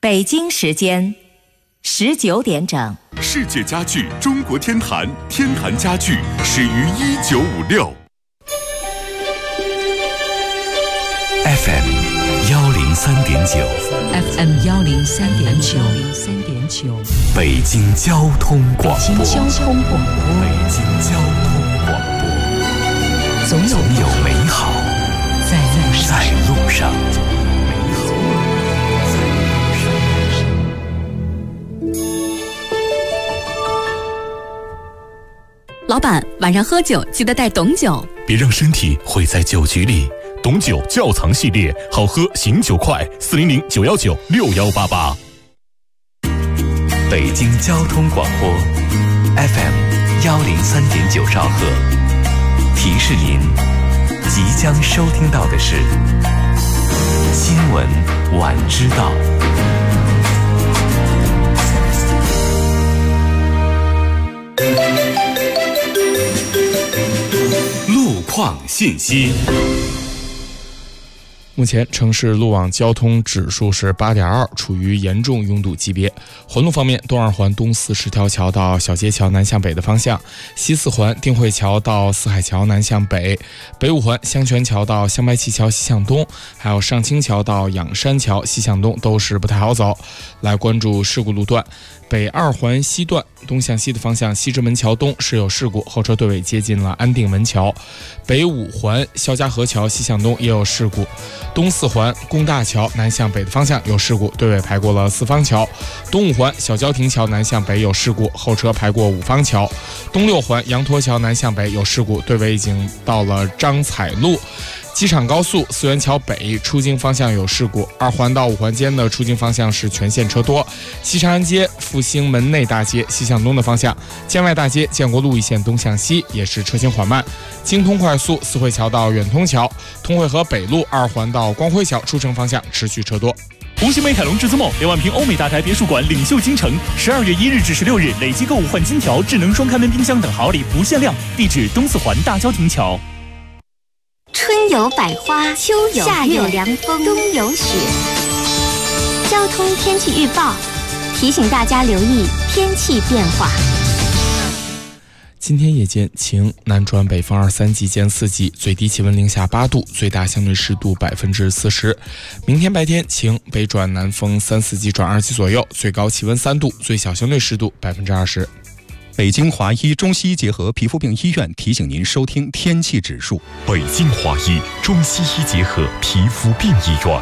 北京时间19点整。 世界家具中国天坛，天坛家具始于1956。 FM 103.9 FM 103.9 北京交通广播。 北京交通广播。 北京交通广播。总有美好在路上。 老板，晚上喝酒记得带董酒， 别让身体毁在酒局里。董酒窖藏系列，好喝醒酒快，400-919-6188。 北京交通广播 FM 103.9兆赫，提示您即将收听到的是新闻晚知道。路况信息。 目前城市路网交通指数是 8.2， 处于严重拥堵级别。环路方面，东二环东四十条桥到小街桥南向北的方向，西四环定慧桥到四海桥南向北，北五环香泉桥到香白旗桥西向东，还有上清桥到仰山桥西向东都是不太好走。来关注事故路段，北二环西段东向西的方向，西直门桥东是有事故，后车队尾接近了安定门桥。北五环肖家河桥西向东也有事故，东四环工大桥南向北的方向有事故，队尾排过了四方桥。东五环小交亭桥南向北有事故，后车排过五方桥。东六环羊驼桥南向北有事故，队尾已经到了张彩路。机场高速四元桥北出京方向有事故，二环到五环间的出京方向是全线车多。西长安街复兴门内大街西向东的方向，建外大街建国路一线东向西也是车行缓慢。京通快速四惠桥到远通桥，通惠河北路二环到光辉桥出城方向持续车多。 红星美凯龙至尊梦2万平欧美大宅别墅馆领袖京城，12月1日至16日累计购物换金条、智能双开门冰箱等好礼不限量，地址东四环大交亭桥。 春有百花，秋有夏有凉风，冬有雪。交通天气预报提醒大家留意天气变化。 今天夜间晴，南转北风2、3级见4级，最低气温零下8度，最大相对湿度40%。明天白天晴，北转南风3、4级转2级左右，最高气温3度，最小相对湿度20%。 北京华医中西医结合皮肤病医院提醒您收听天气指数。 北京华医中西医结合皮肤病医院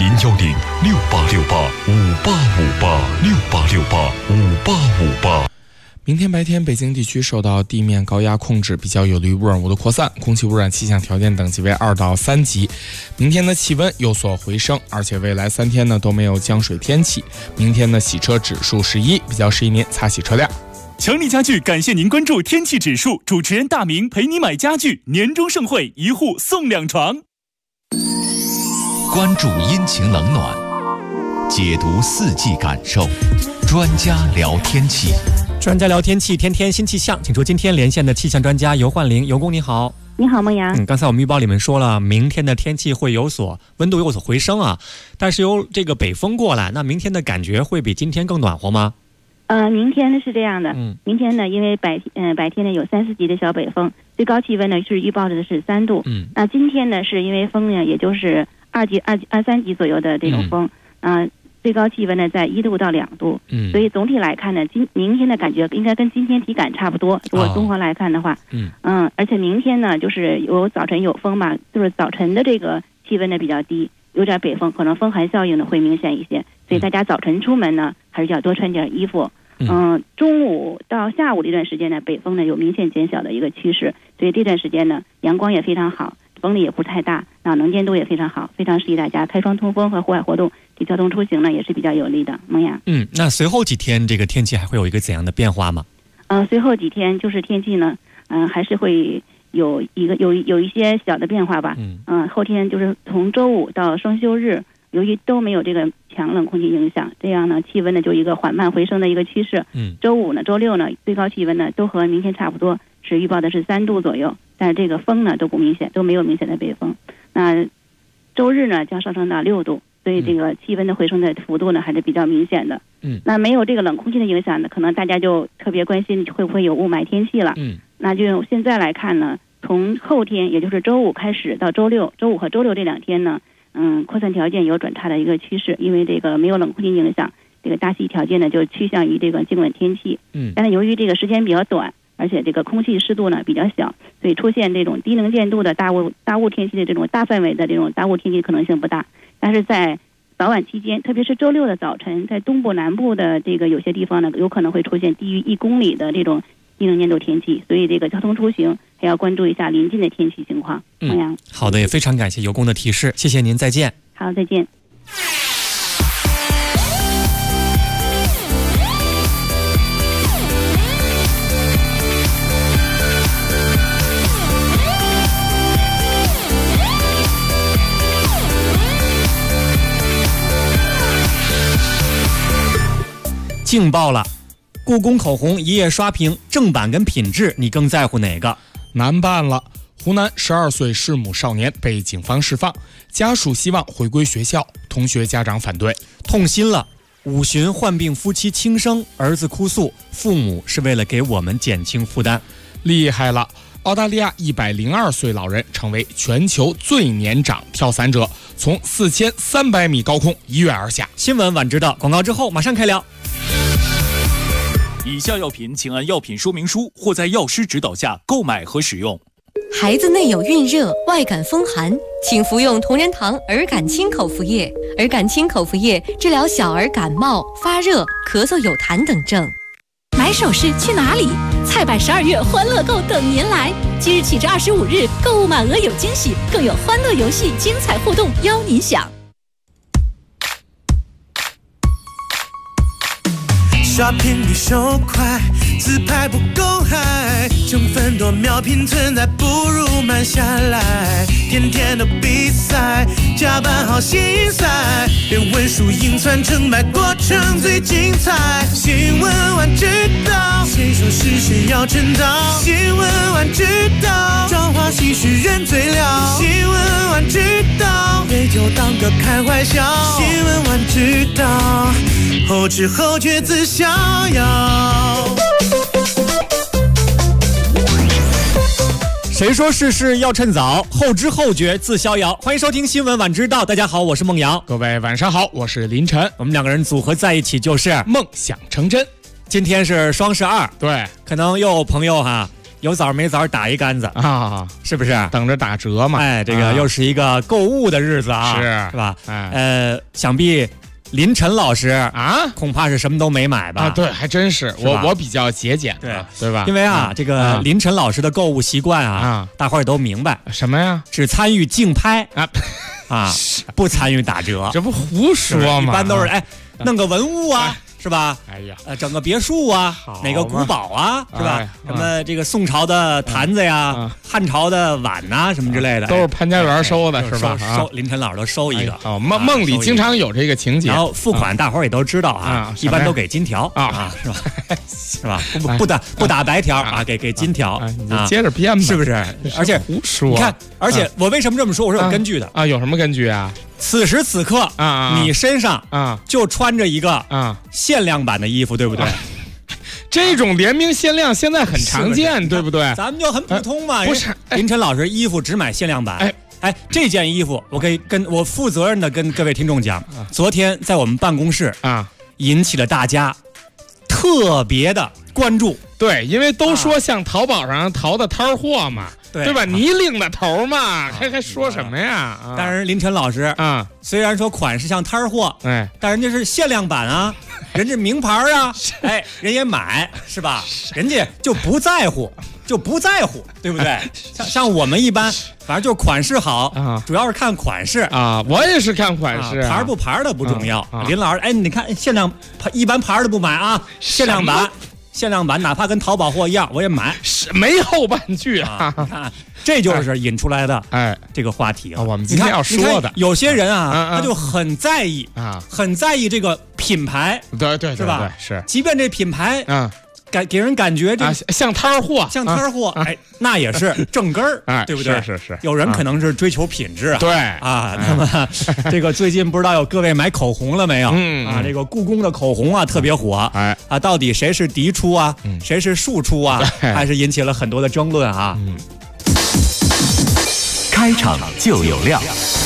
，010-6868-5858，6868-5858。 明天白天，北京地区受到地面高压控制，比较有利于污染物的扩散，空气污染气象条件等级为2到3级。明天的气温有所回升，而且未来3天呢都没有降水天气。明天的洗车指数是1，比较适宜您擦洗车辆。 强力家具感谢您关注天气指数，主持人大明陪你买家具，年终盛会1户送2床。 关注阴晴冷暖，解读四季感受，专家聊天气。 专家聊天气，天天新气象，请出今天连线的气象专家尤焕玲。尤工你好。 你好，孟阳。 刚才我们预报里面说了，明天的天气会温度有所回升啊，但是由这个北风过来，那明天的感觉会比今天更暖和吗？ 明天呢是这样的，明天呢因为白天呢有3、4级的小北风，最高气温呢是预报的是3度。那今天呢是因为风呢也就是2级、3级左右的这种风，最高气温呢在1度到2度。所以总体来看呢，明天的感觉应该跟今天体感差不多。如果综合来看的话，而且明天呢就是早晨有风嘛，就是早晨的这个气温呢比较低，有点北风，可能风寒效应呢会明显一些，所以大家早晨出门呢还是要多穿点衣服。中午到下午这段时间呢，北风呢有明显减小的一个趋势，所以这段时间呢阳光也非常好，风力也不太大，能见度也非常好，非常适宜大家开窗通风和户外活动，对交通出行呢也是比较有利的。孟阳， 那随后几天这个天气还会有一个怎样的变化吗？ 随后几天就是天气呢，还是会有一些小的变化吧。后天就是从周五到双休日，由于都没有这个强冷空气影响，这样呢气温呢就一个缓慢回升的一个趋势。周五呢周六呢最高气温呢都和明天差不多，是预报的是3度左右，但是这个风呢都不明显，都没有明显的北风。那周日呢将上升到6度， 所以这个气温的回升的幅度呢还是比较明显的。那没有这个冷空气的影响呢，可能大家就特别关心会不会有雾霾天气了。那就现在来看呢，从后天也就是周五开始到周六，周五和周六这2天呢，扩散条件有转差的一个趋势，因为这个没有冷空气影响，这个大气条件呢就趋向于这个静稳天气。但是由于这个时间比较短，而且这个空气湿度呢比较小，所以出现这种低能见度的大雾天气的这种大范围的这种大雾天气可能性不大。但是在早晚期间，特别是周六的早晨，在东部南部的这个有些地方呢，有可能会出现低于1公里的这种低能见度天气，所以这个交通出行还要关注一下临近的天气情况。 好的，也非常感谢尤工的提示，谢谢您，再见。 好，再见。 劲爆了！故宫口红一夜刷屏，正版跟品质，你更在乎哪个？ 难办了！湖南12岁弑母少年被警方释放，家属希望回归学校，同学家长反对。 痛心了！5旬患病夫妻轻生，儿子哭诉，父母是为了给我们减轻负担。 厉害了！澳大利亚102岁老人成为全球最年长跳伞者，从4300米高空一跃而下。 新闻晚知道，广告之后马上开聊。 以下药品请按药品说明书或在药师指导下购买和使用。 孩子内有孕热、外感风寒，请服用同仁堂儿感清口服液。儿感清口服液治疗小儿感冒、发热、咳嗽有痰等症。 买首饰去哪里？菜百12月欢乐购等您来！即日起至25日，购物满额有惊喜，更有欢乐游戏、精彩互动邀您享。 刷屏比手快，自拍不够嗨，成分多秒拼存在，不如慢下来。天天的比赛，加班好心塞，连文输赢传成败，过程最精彩。新闻晚知道，谁说是谁要称道？新闻晚知道，朝花夕拾人最了。新闻晚知道，别就当个开怀笑。新闻晚知道，后知后觉自逍遥。 谁说事事要趁早，后知后觉自逍遥。欢迎收听新闻晚知道，大家好，我是孟阳。 各位晚上好，我是林晨。 我们2个人组合在一起就是梦想成真。 今天是双十2， 对， 可能又有朋友有枣没枣打一竿子啊， 是不是？ 等着打折嘛。 哎，这个又是一个购物的日子啊，是吧？想必林晨老师恐怕是什么都没买吧？ 对，还真是。我比较节俭，对吧？ 因为这个林晨老师的购物习惯大伙儿也都明白什么呀？ 只参与竞拍不参与打折。 这不胡说吗？ 一般都是弄个文物是吧？ 哎呀， 整个别墅哪个古堡是吧？什么这个宋朝的坛子呀，汉朝的碗什么之类的， 都是潘家园收的，是吧？ 收林晨老师都收一个。 梦里经常有这个情节。 然后付款大伙儿也都知道一般都给金条是吧？是吧？不打白条给金条你接着编吧， 是不是？而且胡说， 你看，而且我为什么这么说？我是有根据的有什么根据啊？ 此时此刻你身上就穿着一个限量版的衣服，对不对？ 这种联名限量现在很常见，对不对？ 咱们就很普通嘛。 不是， 林晨老师衣服只买限量版。这件衣服我可以我负责任的跟各位听众讲，昨天在我们办公室引起了大家特别的关注。 对，因为都说像淘宝上淘的摊货嘛，对吧？你领的头嘛，还说什么呀？ 但是林晨老师虽然说款式像摊货，但人家是限量版人家名牌人也买是吧？人家就不在乎，对不对？像我们一般，反正就款式好主要是看款式我也是看款式， 牌不牌的不重要。林老师，你看限量一般牌的不买限量版哪怕跟淘宝货一样我也买， 没后半句你看这就是引出来的这个话题我们今天要说的。 有些人他就很在意这个品牌， 对， 是吧？ 是， 即便这品牌给人感觉这像摊货， 像摊货，哎，那也是正根儿，对不对？ 是。 有人可能是追求品质， 对啊。那么这个最近不知道有各位买口红了没有？啊，这个故宫的口红啊特别火，啊，到底谁是嫡出啊？谁是庶出啊？还是引起了很多的争论啊。 开场就有料。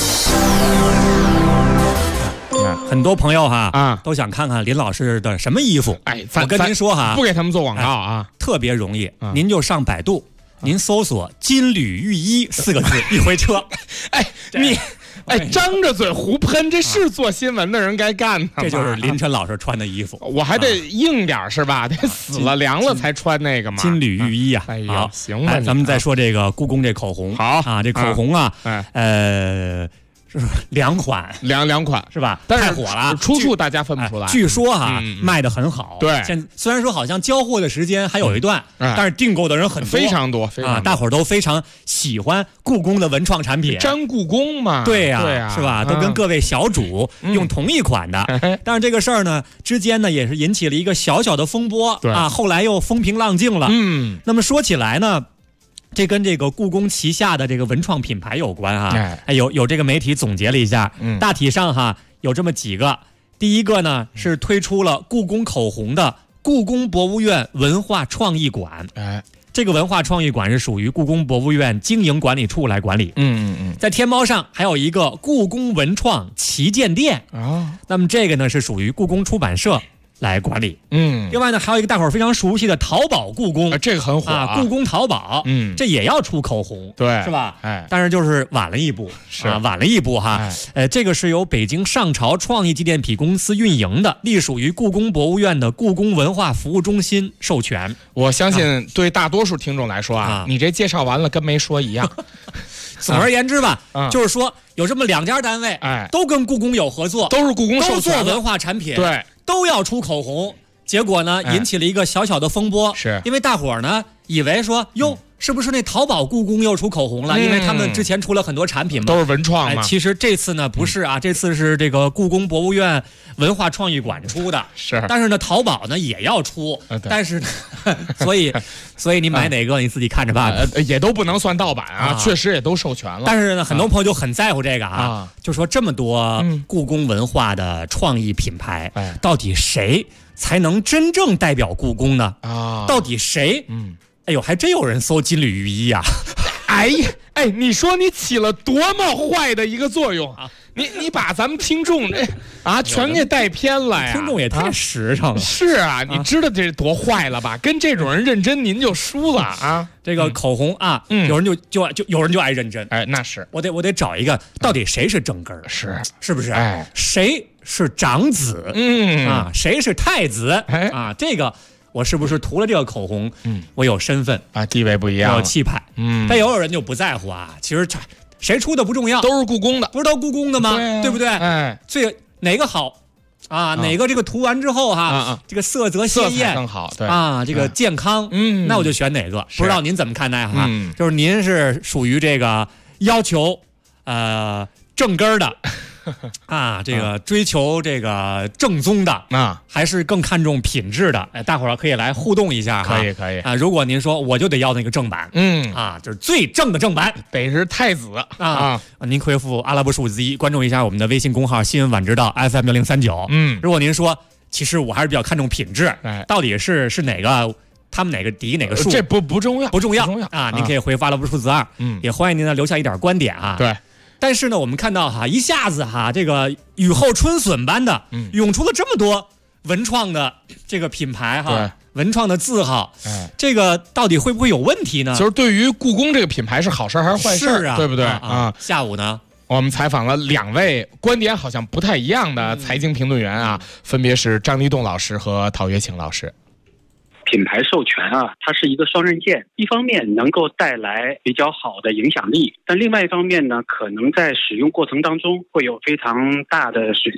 很多朋友都想看看林老师的什么衣服。 哎， 我跟您说不给他们做广告啊， 特别容易，您就上百度，您搜索金缕玉衣4个字，一回车。 哎，你张着嘴胡喷，这是做新闻的人该干的。 这就是林晨老师穿的衣服， 我还得硬点是吧？得死了凉了才穿那个嘛。 金缕玉衣啊！ 哎呀，行吧， 咱们再说这个故宫这口红。 好啊，这口红啊，是2款， 两款是吧？ 但是太火了， 出处大家分不出来。 据说卖得很好。 对， 虽然说好像交货的时间还有一段，但是订购的人很多， 非常多啊！ 大伙儿都非常喜欢故宫的文创产品， 沾故宫嘛。 对呀，是吧？都跟各位小主用同一款的。但是这个事儿呢，之间呢也是引起了一个小小的风波啊，后来又风平浪静了。那么说起来呢，这跟这个故宫旗下的这个文创品牌有关啊。有这个媒体总结了一下，大体上有这么几个。第一个呢是推出了故宫口红的故宫博物院文化创意馆。这个文化创意馆是属于故宫博物院经营管理处来管理。在天猫上还有一个故宫文创旗舰店那么这个呢是属于故宫出版社来管理。另外呢还有一个大伙儿非常熟悉的淘宝故宫， 这个很火啊，故宫淘宝，这也要出口红， 对， 是吧？但是就是晚了一步，晚了一步哈。这个是由北京上朝创意纪念品公司运营的，隶属于故宫博物院的故宫文化服务中心授权。 我相信对大多数听众来说你这介绍完了跟没说一样。 总而言之吧，就是说有这么2家单位，都跟故宫有合作， 都是故宫授权， 都做文化产品， 对， 都要出口红。结果呢，引起了一个小小的风波， 是因为大伙儿呢以为说，哟，是不是那淘宝故宫又出口红了？因为他们之前出了很多产品嘛， 都是文创嘛。 其实这次呢不是啊，这次是这个故宫博物院文化创意馆出的， 是。 但是呢，淘宝呢也要出，但是，所以你买哪个你自己看着办， 也都不能算盗版啊，确实也都授权了。 但是呢，很多朋友就很在乎这个就说这么多故宫文化的创意品牌，到底谁才能真正代表故宫呢？到底谁？哎呦，还真有人搜金缕玉衣呀！ 哎，你说你起了多么坏的一个作用啊！你把咱们听众全给带偏了呀！ 听众也太实诚了。 是啊，你知道这多坏了吧？跟这种人认真，您就输了啊！ 这个口红啊，有人有人就爱认真。 那是我得找一个，到底谁是正根儿？是不是？谁是长子？谁是太子？这个。我是不是涂了这个口红？我有身份地位不一样， 有气派。但有人就不在乎啊。其实谁出的不重要， 都是故宫的， 不是都故宫的吗？对不对？最哪个好啊？哪个这个涂完之后这个色泽鲜艳更好，对这个健康，那我就选哪个。不知道您怎么看待哈？就是您是属于这个要求正根儿的。这个追求这个正宗的还是更看重品质的？大伙儿可以来互动一下可以啊！如果您说我就得要那个正版，就是最正的正版， 得是太子您回复阿拉伯数字1，关注一下我们的微信公号新闻晚知道 FM1039。如果您说其实我还是比较看重品质，到底是哪个？他们哪个敌哪个数？ 这不重要啊！您可以回复阿拉伯数字2，也欢迎您呢留下一点观点啊。 对。 但是呢，我们看到一下子这个雨后春笋般的涌出了这么多文创的这个品牌文创的字号，这个到底会不会有问题呢？ 就是对于故宫这个品牌是好事还是坏事啊？ 对不对下午呢， 我们采访了2位观点好像不太一样的财经评论员分别是张立栋老师和陶岳清老师。 品牌授权它是一个双刃剑，一方面能够带来比较好的影响力，但另外一方面呢，可能在使用过程当中会有非常大的损伤。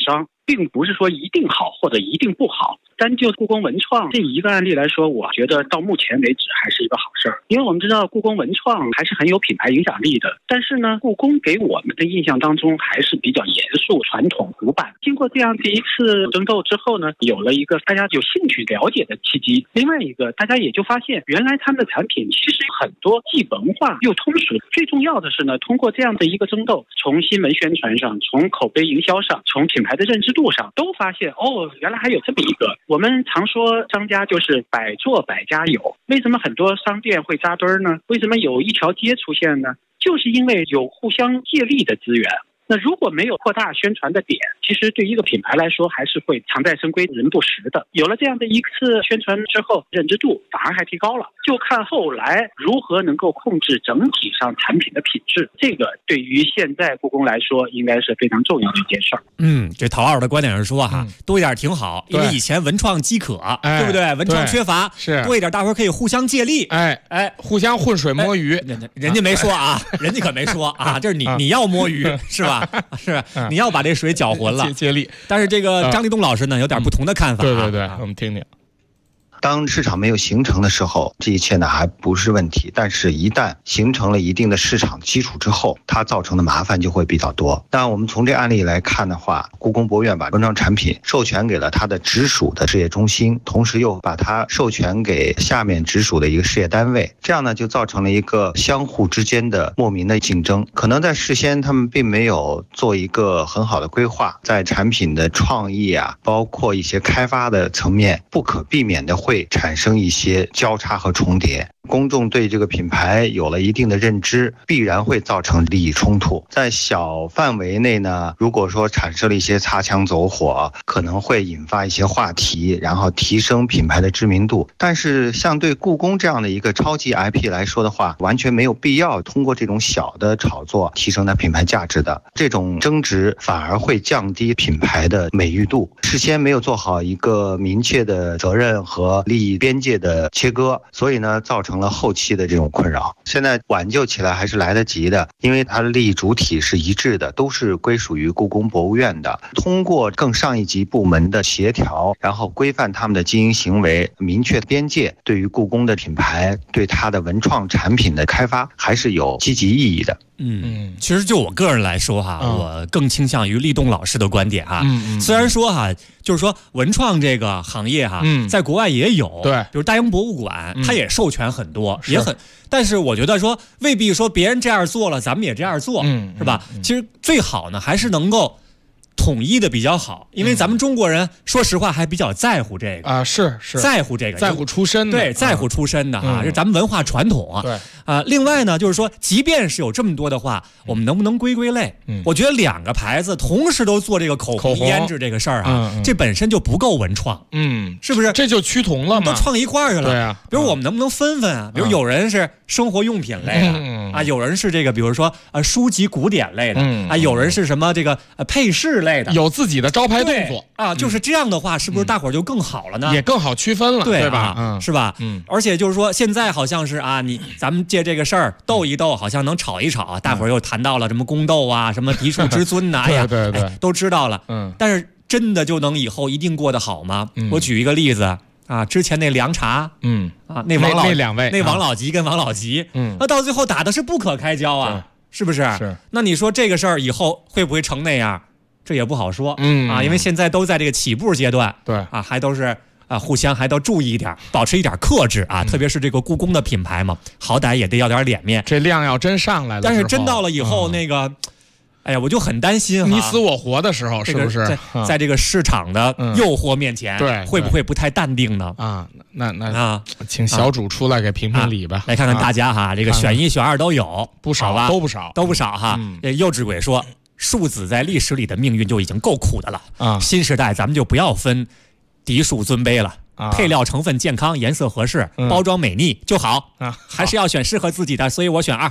并不是说一定好或者一定不好。单就故宫文创这一个案例来说，我觉得到目前为止还是一个好事儿，因为我们知道故宫文创还是很有品牌影响力的。但是呢，故宫给我们的印象当中还是比较严肃、传统、古板。经过这样的一次争斗之后呢，有了一个大家有兴趣了解的契机。另外一个，大家也就发现，原来他们的产品其实很多既文化又通俗。最重要的是呢，通过这样的一个争斗，从新闻宣传上，从口碑营销上，从品牌的认知度上，都发现原来还有这么一个。我们常说商家就是百做百家有，为什么很多商店会扎堆呢？为什么有一条街出现呢？就是因为有互相借力的资源。那如果没有扩大宣传的点，其实对一个品牌来说还是会常在深闺人不识的。有了这样的一次宣传之后，认知度反而还提高了，就看后来如何能够控制整体上产品的品质。这个对于现在故宫来说应该是非常重要的一件事儿。 这陶老师的观点是说多一点挺好，因为以前文创饥渴，对不对？文创缺乏，是多一点大伙可以互相借力， 互相浑水摸鱼。 人家没说啊，人家可没说啊，这是你要摸鱼是吧？是你要把这水搅浑了， 接力。 但是这个张立东老师呢，有点不同的看法。 对，我们听听。 当市场没有形成的时候，这一切呢还不是问题，但是一旦形成了一定的市场基础之后，它造成的麻烦就会比较多。但我们从这案例来看的话，故宫博物院把文创产品授权给了它的直属的事业中心，同时又把它授权给下面直属的一个事业单位，这样呢就造成了一个相互之间的莫名的竞争。可能在事先他们并没有做一个很好的规划，在产品的创意包括一些开发的层面，不可避免的会产生一些交叉和重叠。公众对这个品牌有了一定的认知，必然会造成利益冲突。在小范围内呢，如果说产生了一些擦枪走火，可能会引发一些话题，然后提升品牌的知名度。但是像对故宫这样的一个超级 IP 来说的话，完全没有必要通过这种小的炒作提升它品牌价值的。这种争执反而会降低品牌的美誉度。事先没有做好一个明确的责任和利益边界的切割，所以呢造成了后期的这种困扰。现在挽救起来还是来得及的，因为它的利益主体是一致的，都是归属于故宫博物院的。通过更上一级部门的协调，然后规范他们的经营行为，明确边界，对于故宫的品牌，对它的文创产品的开发还是有积极意义的。 其实就我个人来说我更倾向于立栋老师的观点虽然说就是说文创这个行业在国外也有，对，比如大英博物馆，它也授权很多，也很，但是我觉得说未必说别人这样做了，咱们也这样做，是吧？其实最好呢还是能够统一的比较好，因为咱们中国人说实话还比较在乎这个是在乎这个， 在乎出身的， 对，在乎出身的这是咱们文化传统对另外呢，就是说，即便是有这么多的话，我们能不能归类？我觉得两个牌子同时都做这个口红胭脂这个事儿这本身就不够文创，是不是？ 这就趋同了嘛， 都创一块儿去了。 对啊， 比如我们能不能分比如有人是生活用品类的有人是这个，比如说书籍古典类的有人是什么这个配饰类的， 有自己的招牌动作就是这样的话，是不是大伙儿就更好了呢？ 也更好区分了，对吧？ 是吧？而且就是说，现在好像是咱们借这个事儿斗一斗，好像能吵一吵大伙儿又谈到了什么宫斗什么嫡庶之尊对， 都知道了。但是真的就能以后一定过得好吗？我举一个例子之前那凉茶， 那两位， 那王老吉跟王老吉，那到最后打的是不可开交是不是？ 是。 那你说这个事儿以后会不会成那样？这也不好说，因为现在都在这个起步阶段， 对还都是互相还都注意一点，保持一点克制特别是这个故宫的品牌嘛，好歹也得要点脸面。 这量要真上来了， 但是真到了以后那个。哎呀，我就很担心你死我活的时候，是不是在这个市场的诱惑面前， 对， 会不会不太淡定呢？ 那请小主出来给评评理吧。 来看看大家这个选一选二都有不少吧，都不少幼稚鬼说，庶子在历史里的命运就已经够苦的了新时代咱们就不要分嫡庶尊卑了。配料成分健康，颜色合适，包装美丽就好还是要选适合自己的，所以我选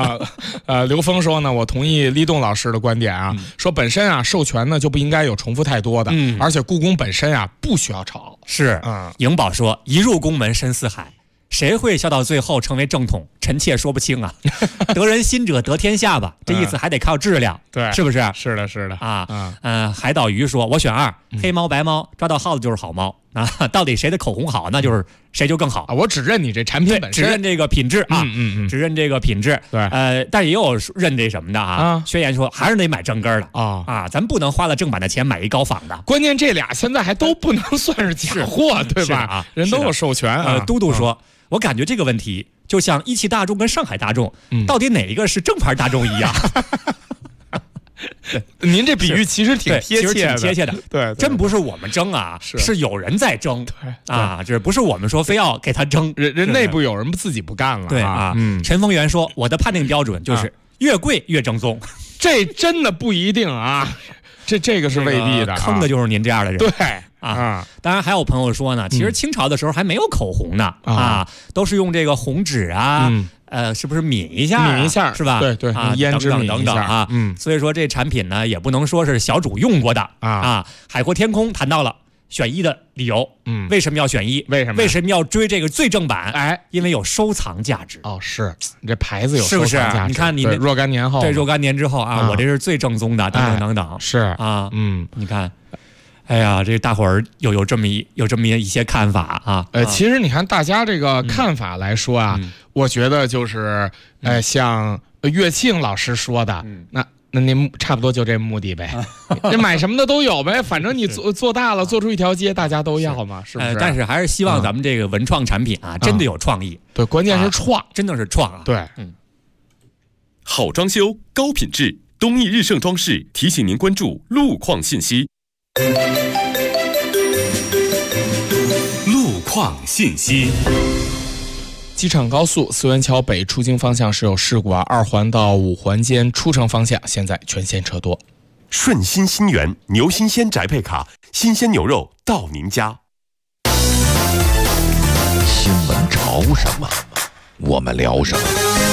2 刘峰说呢，我同意立栋老师的观点说本身授权呢就不应该有重复太多的，而且故宫本身不需要炒。 是，颖宝说，一入宫门深似海， 谁会笑到最后成为正统？臣妾说不清啊。得人心者得天下吧，这意思还得靠质量， 对， 是不是？ 是的，是的啊。海岛鱼说：“我选2，黑猫白猫，抓到耗子就是好猫啊。到底谁的口红好，那就是谁就更好啊。我只认你这产品本身， 只认这个品质啊，只认这个品质。 对， 但也有认这什么的啊。宣言说还是得买正根的啊，咱不能花了正版的钱买一高仿的。 关键这俩现在还都不能算是假货，对吧？ 啊， 人都有授权啊。 嘟嘟说。我感觉这个问题就像一汽大众跟上海大众，到底哪一个是正牌大众一样。 您这比喻其实挺贴切的， 对， 真不是我们争啊，是有人在争，啊，这不是我们说非要给他争， 人内部有人自己不干了， 对啊。陈峰源说，我的判定标准就是越贵越正宗， 这真的不一定啊，这个是未必的， 坑的就是您这样的人， 对。 当然还有朋友说呢，其实清朝的时候还没有口红呢，都是用这个红纸啊，是不是抿一下是吧？ 对，胭脂抿等等啊，所以说这产品呢也不能说是小主用过的啊。海阔天空谈到了选1的理由，为什么要选1？ 为什么要追这个最正版？ 哎， 因为有收藏价值。 哦，是你这牌子有收藏价值， 是不是？你看你那若干年后， 对，若干年之后啊，我这是最正宗的，等等， 是啊，你看。哎呀，这大伙儿有这么一些看法啊。 其实你看大家这个看法来说啊，我觉得就是像乐庆老师说的，那您差不多就这目的呗。这买什么的都有呗，反正你做大了，做出一条街，大家都要嘛，是不是？ 但是还是希望咱们这个文创产品啊，真的有创意。 对，关键是创， 真的是创啊。 对， 好装修，高品质，东义日盛装饰提醒您关注路况信息。路况信息： 机场高速思源桥北出京方向是有事故啊，2环到5环间出城方向现在全线车多。 顺心新源牛新鲜宅配卡，新鲜牛肉到您家。 新闻潮什么，我们聊什么。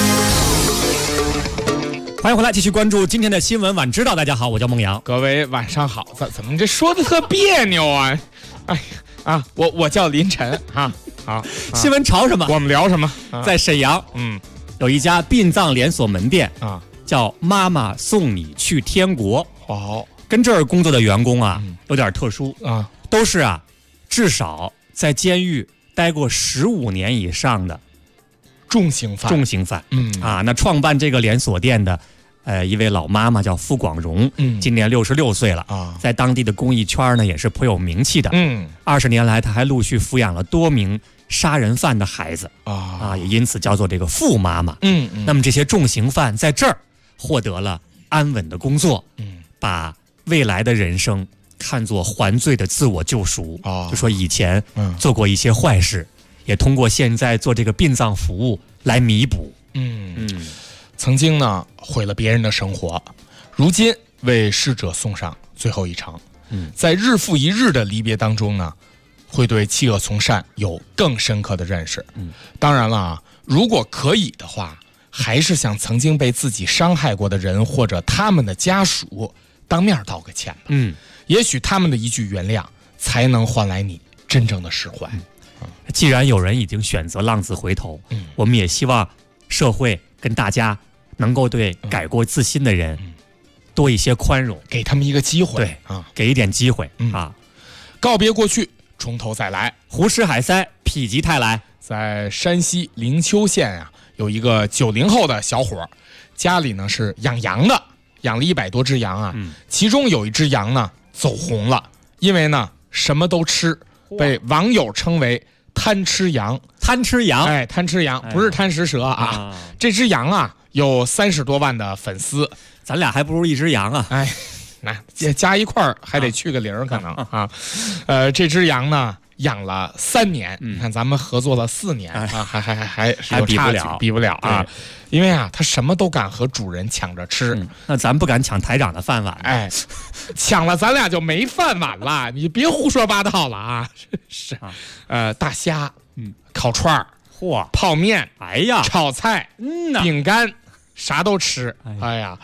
欢迎回来，继续关注今天的新闻晚知道。大家好，我叫孟阳。 各位晚上好。怎么这说的特别扭啊？我叫林晨啊。好， 新闻潮什么？ 我们聊什么？ 在沈阳，有一家殡葬连锁门店啊，叫妈妈送你去天国。 好， 跟这儿工作的员工啊，有点特殊啊，都是啊，至少在监狱待过15年以上的重刑犯。 那创办这个连锁店的一位老妈妈叫付广荣，今年66岁了啊，在当地的公益圈呢也是颇有名气的。20年来，她还陆续抚养了多名杀人犯的孩子也因此叫做这个付妈妈。那么这些重刑犯在这儿获得了安稳的工作，把未来的人生看作还罪的自我救赎。就说以前做过一些坏事，也通过现在做这个殡葬服务来弥补。 曾经呢毁了别人的生活，如今为逝者送上最后一程。在日复一日的离别当中呢，会对弃恶从善有更深刻的认识。当然了啊，如果可以的话，还是向曾经被自己伤害过的人或者他们的家属当面道个歉吧。也许他们的一句原谅，才能换来你真正的释怀。 既然有人已经选择浪子回头，我们也希望社会跟大家能够对改过自新的人多一些宽容， 给他们一个机会。 对给一点机会告别过去，从头再来。 胡吃海塞，否极泰来。 在山西灵丘县啊，有一个90后的小伙，家里呢是养羊的，养了100多只羊啊，其中有一只羊呢走红了，因为呢什么都吃，被网友称为贪吃羊。 贪吃羊， 贪吃羊，不是贪食蛇啊。这只羊啊有30多万的粉丝， 咱俩还不如一只羊啊。 那加一块还得去个0可能啊。这只羊呢养了3年，你看咱们合作了4年还比不了啊。因为啊，它什么都敢和主人抢着吃， 那咱不敢抢台长的饭碗， 抢了咱俩就没饭碗了。你别胡说八道了啊！是大虾，烤串儿，泡面，炒菜，饼干，啥都吃。哎呀，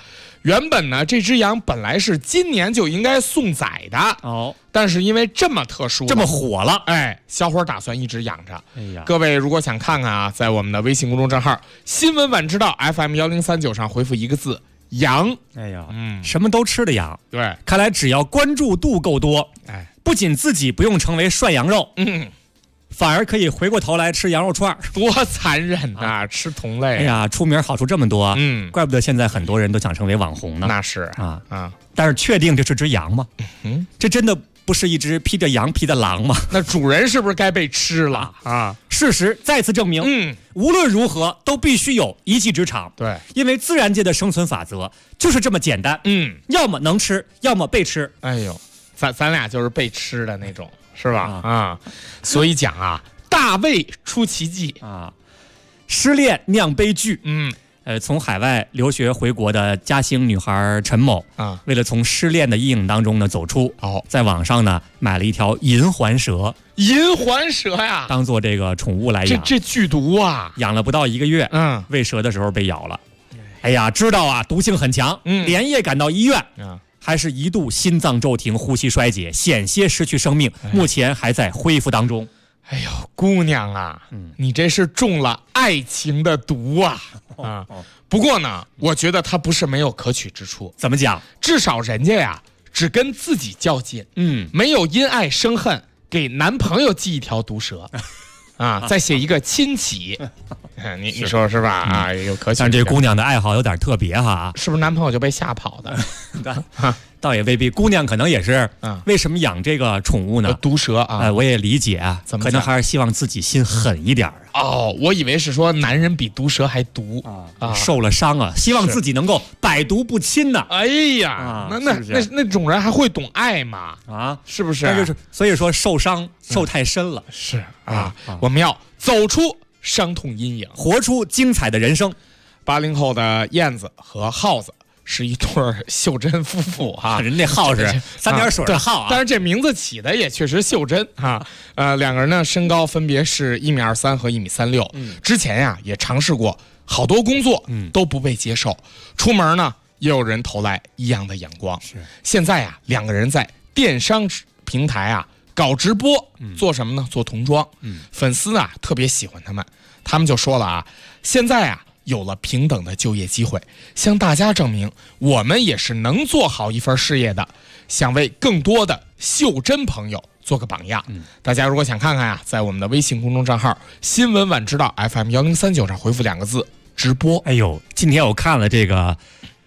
原本呢，这只羊本来是今年就应该送宰的哦， 但是因为这么特殊， 这么火了， 哎，小伙打算一直养着。 哎呀， 各位如果想看看啊，在我们的微信公众账号“新闻晚知道 FM1039”上回复一个字“羊”。 哎呀，什么都吃的羊。 对， 看来只要关注度够多，哎，不仅自己不用成为涮羊肉，反而可以回过头来吃羊肉串， 多残忍呐！吃同类。 哎呀，出名好处这么多，怪不得现在很多人都想成为网红呢。 那是啊。 但是确定这是只羊吗？这真的不是一只披着羊皮的狼吗？ 那主人是不是该被吃了啊？ 事实再次证明，无论如何都必须有一技之长。 对， 因为自然界的生存法则就是这么简单。要么能吃，要么被吃。 哎呦，咱俩就是被吃的那种。是吧？所以讲啊，大卫出奇迹啊，失恋酿悲剧。从海外留学回国的嘉兴女孩陈某啊，为了从失恋的阴影当中呢走出，在网上呢买了一条银环蛇。 银环蛇呀， 当做这个宠物来养。 这剧毒啊！ 养了不到1个月，喂蛇的时候被咬了。哎呀，知道啊，毒性很强，连夜赶到医院。还是一度心脏骤停、呼吸衰竭，险些失去生命，目前还在恢复当中。 哎呦，姑娘啊，你这是中了爱情的毒啊！不过呢，我觉得他不是没有可取之处。 怎么讲？ 至少人家呀，只跟自己较劲，没有因爱生恨，给男朋友寄一条毒蛇。再写一个亲戚，你说是吧？啊，有可取。 但这姑娘的爱好有点特别哈， 是不是男朋友就被吓跑的？ 倒也未必，姑娘可能也是。为什么养这个宠物呢？ 毒蛇啊， 我也理解啊，可能还是希望自己心狠一点哦，我以为是说男人比毒蛇还毒受了伤啊，希望自己能够百毒不侵呢。 哎呀，那种人还会懂爱吗？是不是？ 那就是所以说受伤受太深了。 是啊，我们要走出伤痛阴影， 活出精彩的人生。 80后的燕子和耗子是一对袖珍夫妇哈， 人家耗是3点水的耗啊， 但是这名字起的也确实袖珍哈。两个人呢身高分别是1.23米和1.36米，之前呀也尝试过好多工作，都不被接受，出门呢也有人投来异样的眼光。现在呀两个人在电商平台啊搞直播，做什么呢？做童装。粉丝啊特别喜欢他们就说了啊，现在啊有了平等的就业机会，向大家证明我们也是能做好一份事业的，想为更多的袖珍朋友做个榜样。大家如果想看看啊，在我们的微信公众账号新闻晚知道 FM1039 上回复2个字直播。 哎呦，今天我看了这个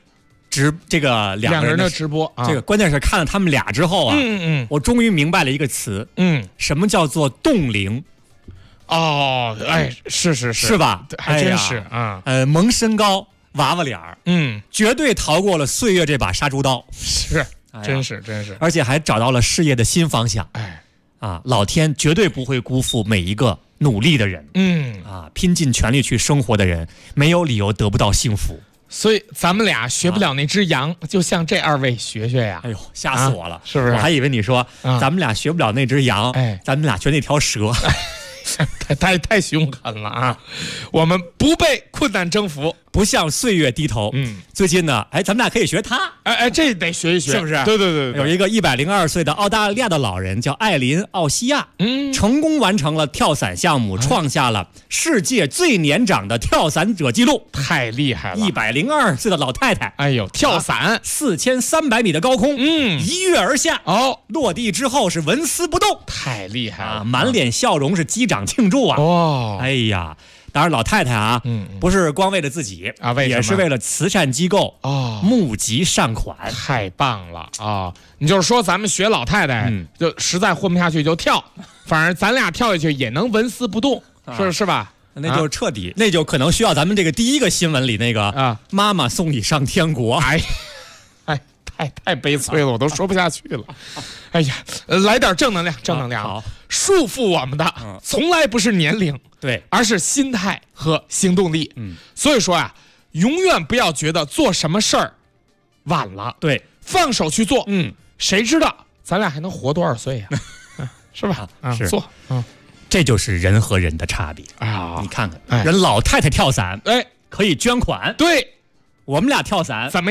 两个人的直播啊， 这个关键是看了他们俩之后啊，我终于明白了一个词，什么叫做冻龄。 哦，哎，是吧？ 还真是啊。 萌身高，娃娃脸儿，绝对逃过了岁月这把杀猪刀。 是，真是， 而且还找到了事业的新方向。老天绝对不会辜负每一个努力的人。拼尽全力去生活的人，没有理由得不到幸福。 所以咱们俩学不了那只羊，就向这2位学呀。 哎呦，吓死我了， 是不是？ 我还以为你说咱们俩学不了那只羊，咱们俩学那条蛇。 太凶狠了啊！我们不被困难征服， 不向岁月低头。最近呢，咱们俩可以学他。 这得学一学， 是不是？ 对。 有一个102岁的澳大利亚的老人叫艾琳·奥西亚，成功完成了跳伞项目，创下了世界最年长的跳伞者记录， 太厉害了 ！102岁的老太太， 哎呦，跳伞 4300米的高空，一跃而下，落地之后是纹丝不动， 太厉害了！ 满脸笑容是击掌庆祝啊！哎呀，当然老太太啊，不是光为了自己啊，也是为了慈善机构募集善款。 太棒了啊！你就是说咱们学老太太，就实在混不下去就跳，反正咱俩跳下去也能纹丝不动，是吧？ 那就彻底，那就可能需要咱们这个第一个新闻里那个妈妈送你上天国。 太悲催了，我都说不下去了。哎呀，来点正能量， 好， 束缚我们的从来不是年龄， 对， 而是心态和行动力。所以说啊，永远不要觉得做什么事儿晚了， 对， 放手去做。谁知道咱俩还能活多少岁呀？是吧？ 是做， 这就是人和人的差别啊！你看看，人老太太跳伞，可以捐款， 对， 我们俩跳伞怎么样？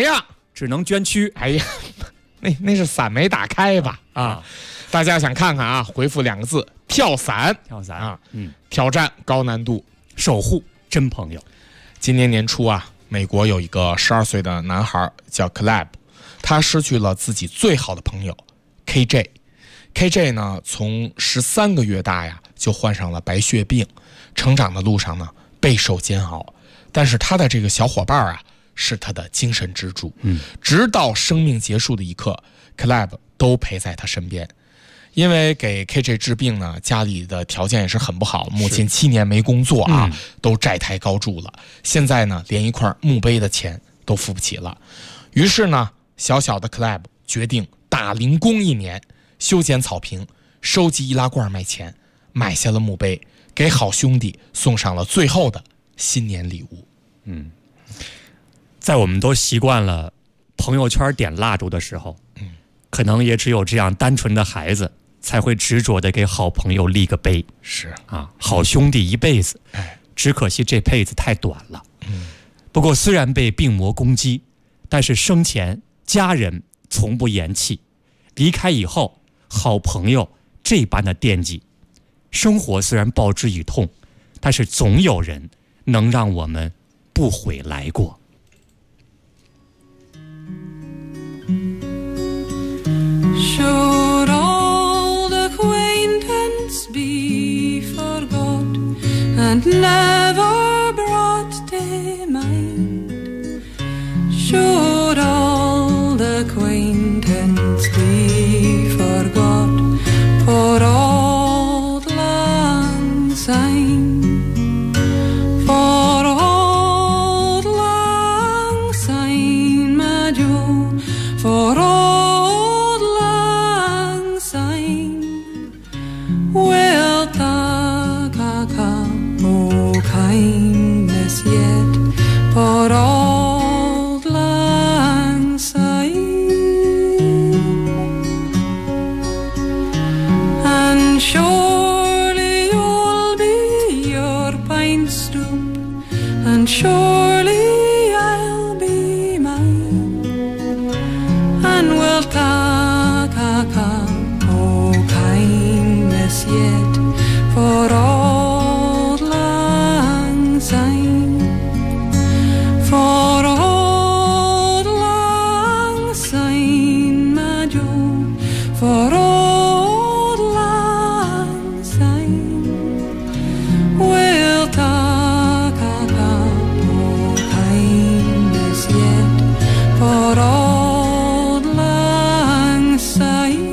只能捐躯。 哎呀，那是伞没打开吧？啊，大家想看看啊，回复2个字：跳伞。 跳伞啊，挑战高难度， 守护真朋友。 今年年初啊，美国有一个12岁的男孩叫 Caleb， 他失去了自己最好的朋友 KJ 呢，从13个月大呀就患上了白血病，成长的路上呢备受煎熬。但是他的这个小伙伴啊，是他的精神支柱。直到生命结束的一刻 ，Caleb 都陪在他身边。因为给 KJ 治病呢，家里的条件也是很不好，母亲7年没工作啊，都债台高筑了。现在呢，连一块墓碑的钱都付不起了。于是呢，小小的 Caleb 决定打零工1年，修剪草坪，收集易拉罐卖钱，买下了墓碑，给好兄弟送上了最后的新年礼物。 在我们都习惯了朋友圈点蜡烛的时候，可能也只有这样单纯的孩子才会执着的给好朋友立个碑。 是啊，好兄弟一辈子，只可惜这辈子太短了。不过虽然被病魔攻击，但是生前家人从不言弃，离开以后好朋友这般的惦记。生活虽然报之以痛，但是总有人能让我们不悔来过。 Should old acquaintance be forgot and never brought to mind? Should old acquaintance be forgot for old lang syne? For old lang syne, my Joe, for old lang syne, will taka no kindness yet for old lang syne. And surely you'll be your pine stoop, and surely I'll be mine, and we'll taka no kindness yet for old lang syne, for old lang syne, my Joe, for old lang syne, we'll taka no kindness yet for old lang syne.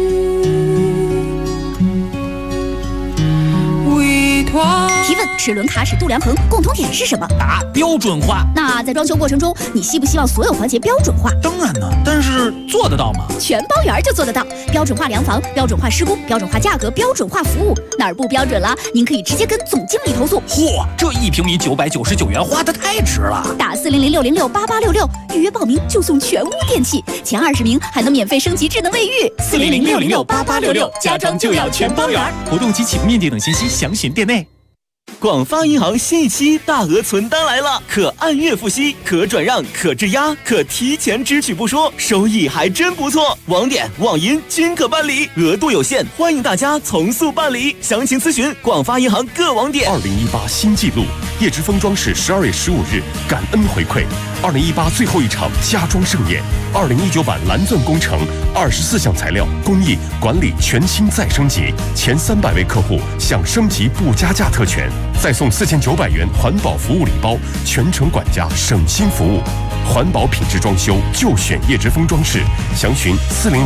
We 提问：齿轮卡驶度量衡共同点是什么？ 答：标准化。 那在装修过程中，你希不希望所有环节标准化？ 当然呢，但是做得到吗？ 全包圆就做得到。标准化量房、标准化施工、标准化价格、标准化服务，哪儿不标准了？您可以直接跟总经理投诉。 嚯，这1平米999元，花得太值了！ 打400-606-8866预约报名就送全屋电器，前20名还能免费升级智能卫浴。 400-606-8866，家装就要全包圆。 活动及启动面点等信息详询店内。 广发银行新一期大额存单来了，可按月付息，可转让，可质押，可提前支取不说，收益还真不错。网点、网银均可办理，额度有限，欢迎大家从速办理。详情咨询广发银行各网点。 2018新纪录，叶之峰装饰12月15日感恩回馈，2018最后一场家装盛宴，2019版蓝钻工程24项材料工艺管理全新再升级，前300位客户享升级不加价特权，再送4900元环保服务礼包，全程管家省心服务，环保品质装修就选叶之峰装饰，详询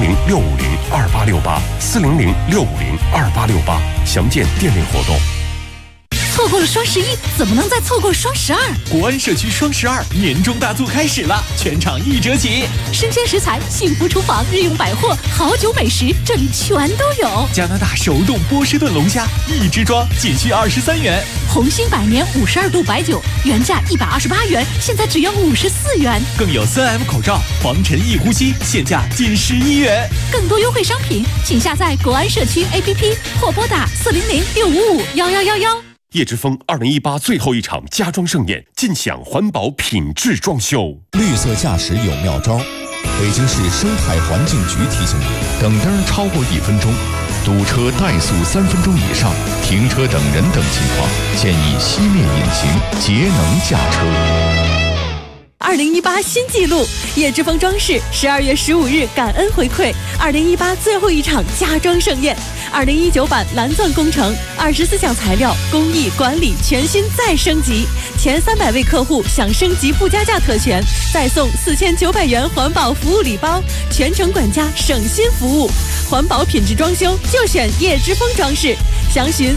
400-650-2868，400-650-2868，详见店内活动。 错过了双11，怎么能再错过双12？ 国安社区双12年终大促开始了，全场1折起。 生鲜食材、幸福厨房、日用百货、好酒美食，这里全都有。 加拿大手动波士顿龙虾，1只装仅需23元。 红星百年52度白酒，原价128元，现在只要54元。 更有3M 口罩、防尘易呼吸，现价仅11元。 更多优惠商品，请下载国安社区 APP 或拨打400-655-1111。 叶之峰2018最后一场家装盛宴，尽享环保品质装修。 绿色驾驶有妙招，北京市生态环境局提醒你：等灯超过1分钟，堵车怠速3分钟以上，停车等人等情况，建议熄灭引擎，节能驾车。 2018新纪录，叶之峰装饰12月15日感恩回馈2018最后一场家装盛宴，2019版蓝钻工程24项材料工艺管理全新再升级，前300位客户享升级不加价特权，再送4900元环保服务礼包，全程管家省心服务，环保品质装修就选叶之峰装饰，详询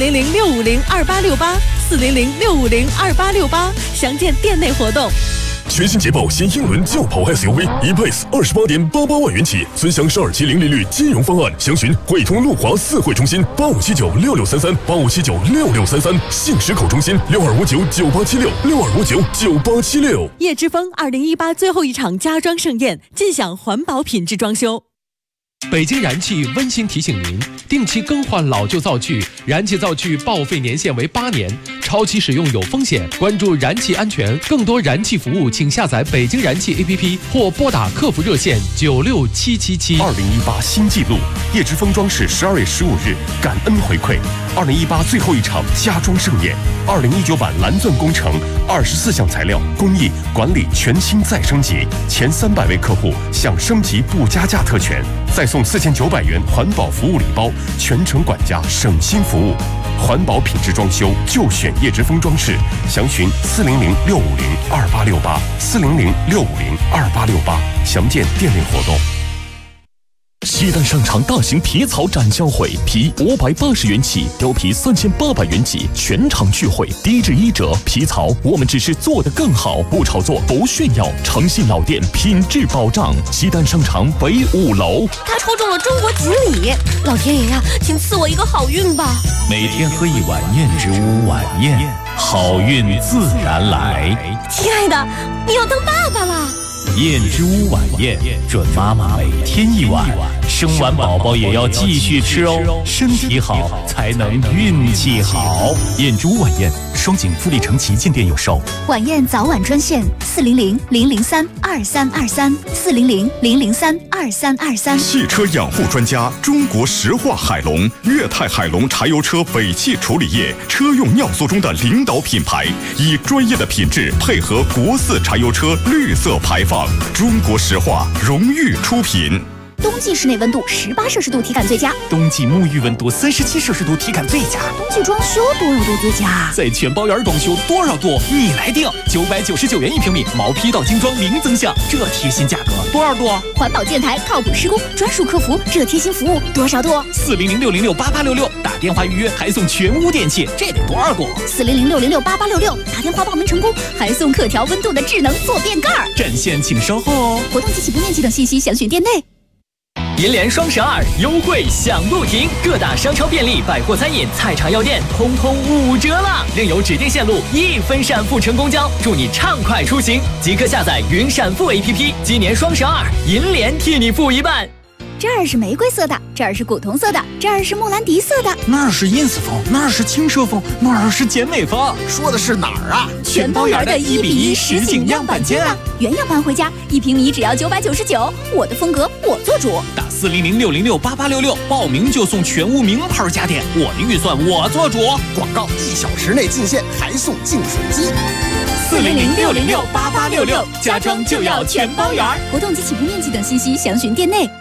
400-650-2868，400-650-2868，详见店内活动。 全新捷豹新英伦轿跑 SUV E-Pace 28.88万元起，尊享12期零利率金融方案，详询汇通路华4汇中心85796633，85796633，信实口中心62599876，62599876。 叶之峰2018最后一场家装盛宴，尽享环保品质装修。 北京燃气温馨提醒您，定期更换老旧灶具，燃气灶具报废年限为8年，超期使用有风险，关注燃气安全。更多燃气服务，请下载北京燃气 APP 或拨打客服热线96777。 2018新纪录，叶之峰装饰12月15日感恩回馈2018最后一场家装盛宴，2019版蓝钻工程24项材料工艺管理全新再升级，前300位客户享升级不加价特权，再送4900元环保服务礼包，全程管家省心服务，环保品质装修就选叶之峰装饰，详询400-650-2868，400-650-2868，详见店内活动。 西单商场大型皮草展销会，皮580元起，貂皮3800元起，全场聚会，低至1折。皮草我们只是做得更好，不炒作，不炫耀，诚信老店，品质保障。西单商场北5楼。 他抽中了中国锦鲤，老天爷呀，请赐我一个好运吧！ 每天喝一碗燕之屋晚宴，好运自然来。 亲爱的，你要当爸爸了。 燕之屋晚宴，准妈妈每天1碗，生完宝宝也要继续吃哦，身体好才能运气好。 燕之屋晚宴，双井富力城旗舰店有售。 晚宴早晚专线400-003-2323，400-003-2323。 汽车养护专家，中国石化海龙、粤泰海龙柴油车尾气处理液，车用尿素中的领导品牌，以专业的品质配合国4柴油车绿色排放。中国石化荣誉出品。 冬季室内温度18摄氏度体感最佳， 冬季沐浴温度37摄氏度体感最佳， 冬季装修多少度最佳？ 在全包园装修多少度你来定，999元1平米，毛坯到精装零增项，这贴心价格多少度？ 环保建材靠谱施工，专属客服，这贴心服务多少度 ？400-606-8866，打电话预约还送全屋电器，这得多少度 ？400-606-8866，打电话报名成功还送可调温度的智能坐便盖。 展现请稍后哦。 活动及其不面积等信息详询店内。 银联双12优惠享不停，各大商超、便利、百货、餐饮、菜场、药店通通5折了，另有指定线路1分闪付乘公交，祝你畅快出行！即刻下载云闪付 APP， 今年双12，银联替你付一半。 这儿是玫瑰色的，这儿是古铜色的，这儿是莫兰迪色的， 那儿是 ins 风，那儿是轻奢风，那儿是简美风，说的是哪儿啊？ 全包园的1:1实景样板间啊！原样搬回家，1平米只要999，我的风格我做主。 打400-606-8866，报名就送全屋名牌家电，我的预算我做主。广告1小时内进线，还送净水机。 400-606-8866，家装就要全包园。 活动及起步面积等信息详询店内。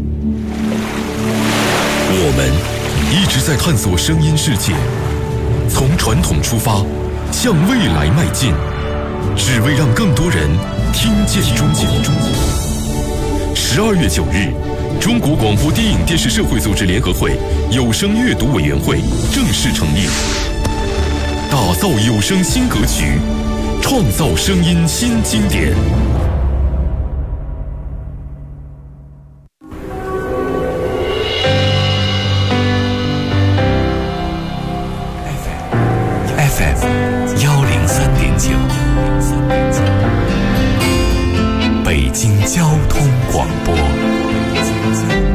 我们一直在探索声音世界，从传统出发，向未来迈进，只为让更多人听见中国。12月9日，中国广播电影电视社会组织联合会有声阅读委员会正式成立，打造有声新格局，创造声音新经典。 北京交通广播，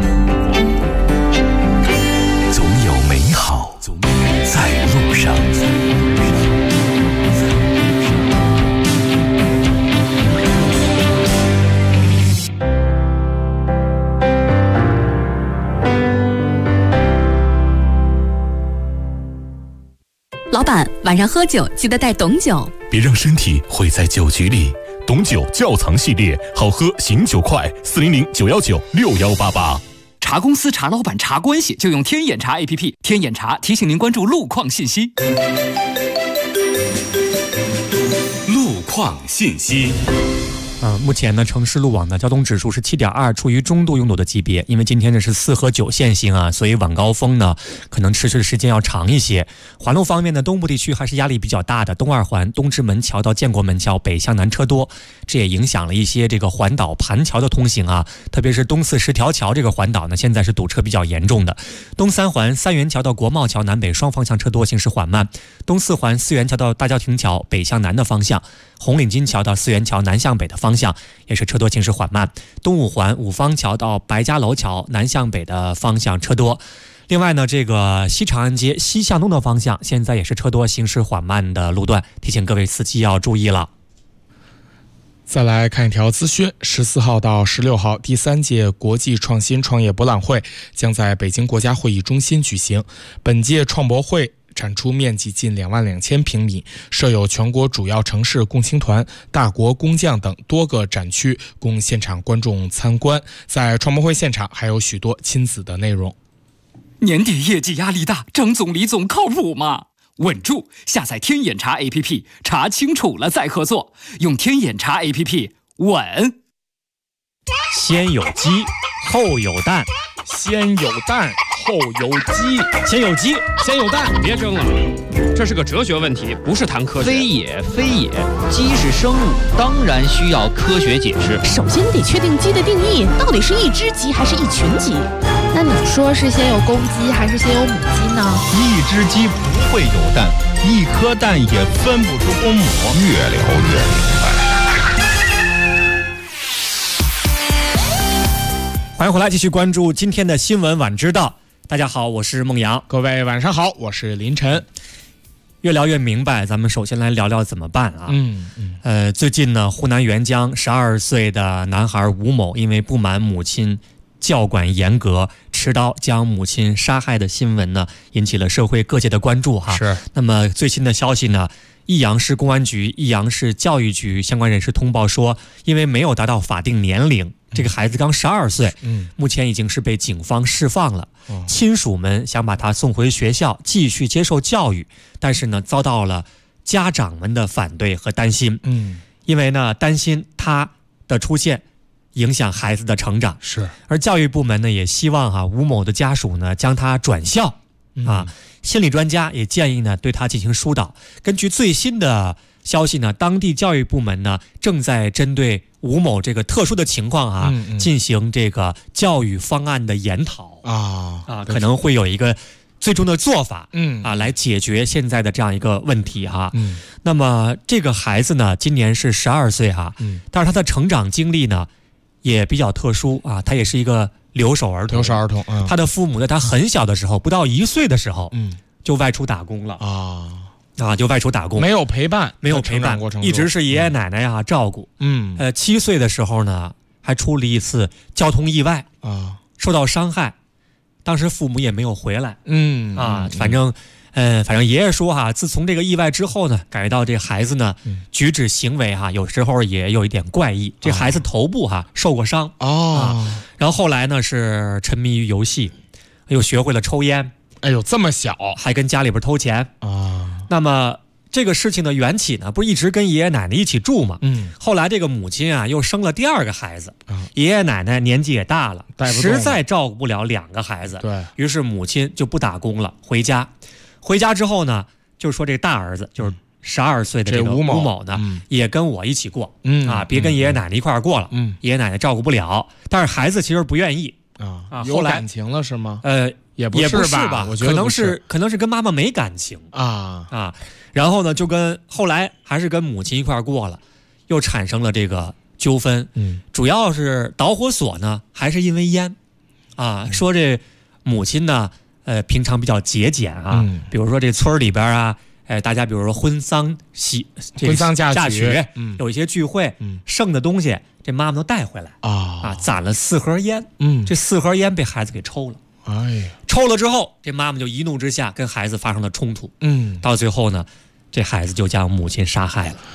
总有美好在路上。 老板，晚上喝酒记得带董酒， 别让身体毁在酒局里。董酒窖藏系列，好喝醒酒快，400-919-6188。 茶公司、茶老板、茶关系，就用天眼茶 APP。天眼茶提醒您关注路况信息。 路况信息。 目前呢，城市路网的交通指数是7.2，处于中度拥堵的级别。因为今天呢是4和9限行啊，所以晚高峰呢可能持续的时间要长一些。环路方面呢，东部地区还是压力比较大的，东二环东直门桥到建国门桥北向南车多，这也影响了一些这个环岛盘桥的通行啊，特别是东四10条桥这个环岛呢，现在是堵车比较严重的。东三环三元桥到国贸桥南北双方向车多，行驶缓慢。东四环四元桥到大郊亭桥北向南的方向，红领巾桥到四元桥南向北的方向也是车多，行驶缓慢。东五环五方桥到白家楼桥南向北的方向车多。另外呢，这个西长安街西向东的方向现在也是车多，行驶缓慢的路段，提醒各位司机要注意了。 再来看一条资讯，14号到16号第3届国际创新创业博览会将在北京国家会议中心举行。本届创博会展出面积近22000平米，设有全国主要城市共青团、大国工匠等多个展区，供现场观众参观。在创博会现场还有许多亲子的内容。 年底业绩压力大，张总李总靠谱吗？稳住！下载天眼查 APP， 查清楚了再合作。用天眼查 APP， 稳。 先有鸡，后有蛋。 先有蛋，后有鸡。 先有鸡，先有蛋。 别争了，这是个哲学问题，不是谈科学。 非也，非也，鸡是生物，当然需要科学解释。 首先得确定鸡的定义，到底是一只鸡还是一群鸡？ 那你说是先有公鸡还是先有母鸡呢？ 一只鸡不会有蛋，一颗蛋也分不出公母。 越聊越明白。 欢迎回来，继续关注今天的新闻晚知道。大家好，我是孟阳。 各位晚上好，我是林晨。 越聊越明白，咱们首先来聊聊怎么办啊？最近呢，湖南沅江12岁的男孩吴某因为不满母亲教管严格，持刀将母亲杀害的新闻呢，引起了社会各界的关注哈。 是。 那么最新的消息呢，益阳市公安局、益阳市教育局相关人士通报说，因为没有达到法定年龄，这个孩子刚12岁，目前已经是被警方释放了。亲属们想把他送回学校继续接受教育，但是呢，遭到了家长们的反对和担心。因为呢，担心他的出现影响孩子的成长。 是。而教育部门呢，也希望吴某的家属呢将他转校。心理专家也建议呢对他进行疏导。根据最新的消息呢，当地教育部门呢正在针对吴某这个特殊的情况进行这个教育方案的研讨可能会有一个最终的做法来解决现在的这样一个问题哈。那么这个孩子呢今年是12岁但是他的成长经历呢也比较特殊他也是一个留守儿童。他的父母在他很小的时候，不到1岁的时候就外出打工了就外出打工， 没有陪伴， 一直是爷爷奶奶照顾。7岁的时候呢，还出了一次交通意外受到伤害，当时父母也没有回来。反正爷爷说自从这个意外之后呢，感觉到这孩子呢举止行为有时候也有一点怪异。这孩子头部受过伤然后后来呢是沉迷于游戏，又学会了抽烟。 哎呦，这么小还跟家里边偷钱那么这个事情的缘起呢，不是一直跟爷爷奶奶一起住吗？后来这个母亲又生了第2个孩子，爷爷奶奶年纪也大了，实在照顾不了2个孩子，于是母亲就不打工了，回家之后呢，就是说这大儿子就是12岁的这个吴某呢，也跟我一起过别跟爷爷奶奶一块儿过了，爷爷奶奶照顾不了，但是孩子其实不愿意有感情了是吗？也不是吧，我觉得可能是跟妈妈没感情然后呢就后来还是跟母亲一块儿过了，又产生了这个纠纷。主要是导火索呢还是因为烟说这母亲呢平常比较节俭比如说这村里边大家比如说婚丧嫁娶有一些聚会剩的东西这妈妈都带回来攒了4盒烟这4盒烟被孩子给抽了抽了之后，这妈妈就一怒之下跟孩子发生了冲突。到最后呢，这孩子就将母亲杀害了。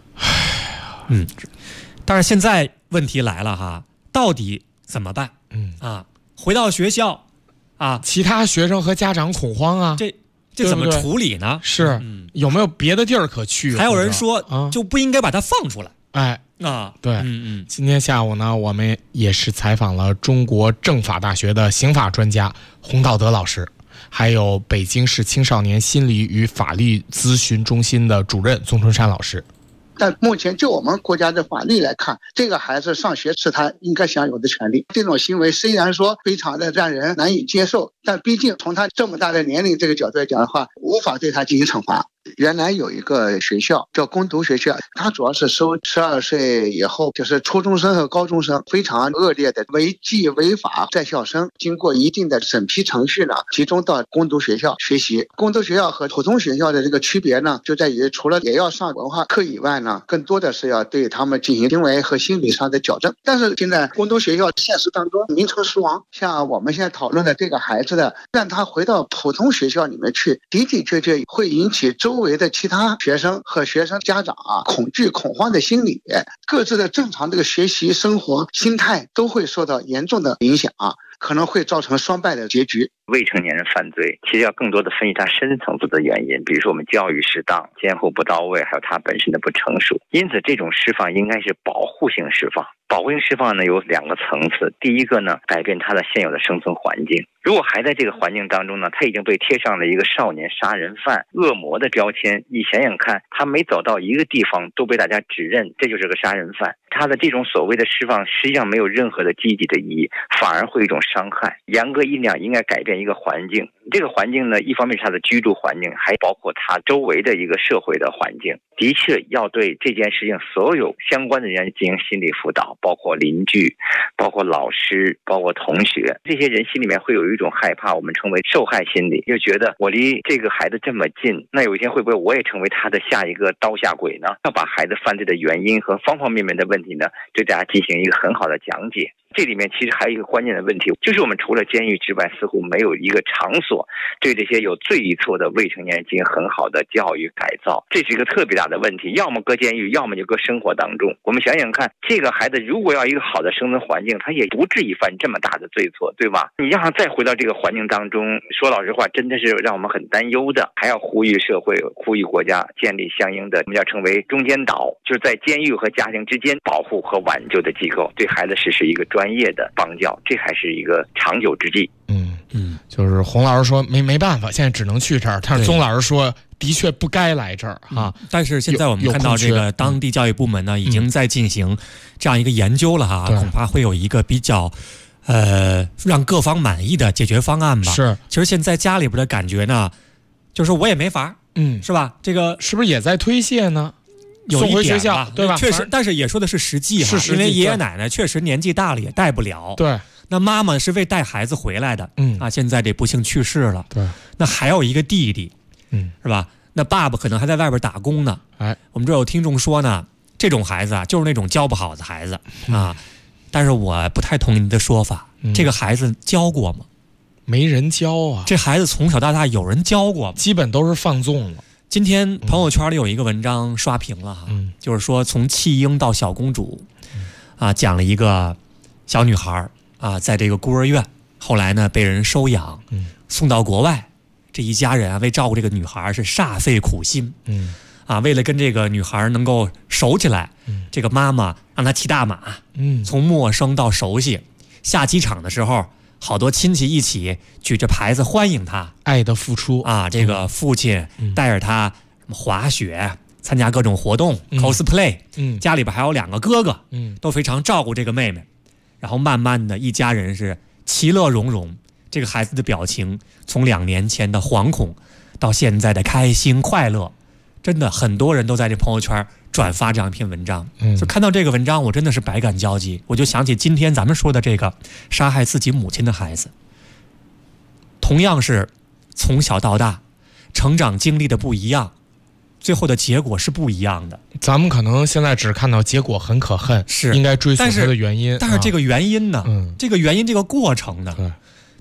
但是现在问题来了哈，到底怎么办？回到学校啊， 其他学生和家长恐慌啊， 这怎么处理呢？ 是，有没有别的地儿可去？ 还有人说，就不应该把它放出来。对， 今天下午呢，我们也是采访了中国政法大学的刑法专家洪道德老师，还有北京市青少年心理与法律咨询中心的主任宗春山老师。 但目前就我们国家的法律来看，这个孩子上学是他应该享有的权利。这种行为虽然说非常的让人难以接受，但毕竟从他这么大的年龄这个角度来讲的话，无法对他进行惩罚。原来有一个学校叫攻读学校，它主要是收12岁以后，就是初中生和高中生，非常恶劣的违纪违法在校生，经过一定的审批程序呢，集中到攻读学校学习。攻读学校和普通学校的这个区别呢，就在于除了也要上文化课以外呢，更多的是要对他们进行行为和心理上的矫正。但是现在攻读学校现实当中名存实亡，像我们现在讨论的这个孩子的，让他回到普通学校里面去，的的确确会引起周围的其他学生和学生家长恐惧恐慌的心理，各自的正常这个学习生活心态都会受到严重的影响，可能会造成双败的结局。 未成年人犯罪其实要更多的分析他深层次的原因，比如说我们教育适当、监护不到位，还有他本身的不成熟。因此这种释放应该是保护性释放。保护性释放呢有2个层次，第一个呢改变他的现有的生存环境。如果还在这个环境当中呢，他已经被贴上了一个少年杀人犯、恶魔的标签。你想想看，他每走到一个地方都被大家指认这就是个杀人犯，他的这种所谓的释放实际上没有任何的积极的意义，反而会有一种伤害。严格意义上应该改变一个环境，这个环境呢，一方面是他的居住环境，还包括他周围的一个社会的环境。的确要对这件事情所有相关的人进行心理辅导，包括邻居，包括老师，包括同学。这些人心里面会有一种害怕，我们称为受害心理，就觉得我离这个孩子这么近，那有一天会不会我也成为他的下一个刀下鬼呢？要把孩子犯罪的原因和方方面面的问题呢，对大家进行一个很好的讲解。这里面其实还有一个关键的问题，就是我们除了监狱之外，似乎没有一个场所对这些有罪与错的未成年人进行很好的教育改造，这是一个特别大的问题。要么搁监狱，要么就搁生活当中。我们想想看，这个孩子如果要一个好的生存环境，他也不至于犯这么大的罪错，对吧？你让他再回到这个环境当中，说老实话，真的是让我们很担忧的。还要呼吁社会、呼吁国家建立相应的我们要称为中间岛，就是在监狱和家庭之间保护和挽救的机构，对孩子实施一个专业的帮教，这还是一个长久之计。 就是洪老师说没办法，现在只能去这儿，但是宗老师说的确不该来这儿但是现在我们看到这个当地教育部门呢，已经在进行这样一个研究了恐怕会有一个比较让各方满意的解决方案吧。 是， 其实现在家里边的感觉呢，就是我也没法，是吧？这个是不是也在推卸呢？ 有一点吧， 送回学校，对吧？ 确实，但是也说的是实际哈，因为爷爷奶奶确实年纪大了，也带不了。 对， 那妈妈是为带孩子回来的，现在这不幸去世了。 对， 那还有一个弟弟，是吧？那爸爸可能还在外边打工呢。我们这有听众说呢，这种孩子就是那种教不好的孩子但是我不太同意你的说法，这个孩子教过吗？ 没人教啊。 这孩子从小到大有人教过吗？ 基本都是放纵了。 今天朋友圈里有一个文章刷屏了就是说从弃婴到小公主讲了一个小女孩在这个孤儿院，后来呢被人收养送到国外，这一家人为照顾这个女孩是煞费苦心为了跟这个女孩能够熟起来这个妈妈让她骑大马从陌生到熟悉，下机场的时候好多亲戚一起举着牌子欢迎他， 爱的付出这个父亲带着他滑雪，参加各种活动cosplay，家里边还有2个哥哥都非常照顾这个妹妹，然后慢慢的一家人是其乐融融。这个孩子的表情从2年前的惶恐到现在的开心快乐，真的很多人都在这朋友圈转发这样一篇文章就看到这个文章我真的是百感交集。我就想起今天咱们说的这个杀害自己母亲的孩子，同样是从小到大成长经历的不一样，最后的结果是不一样的。 咱们可能现在只看到结果很可恨， 是应该追溯它的原因， 但是这个原因呢这个原因这个过程呢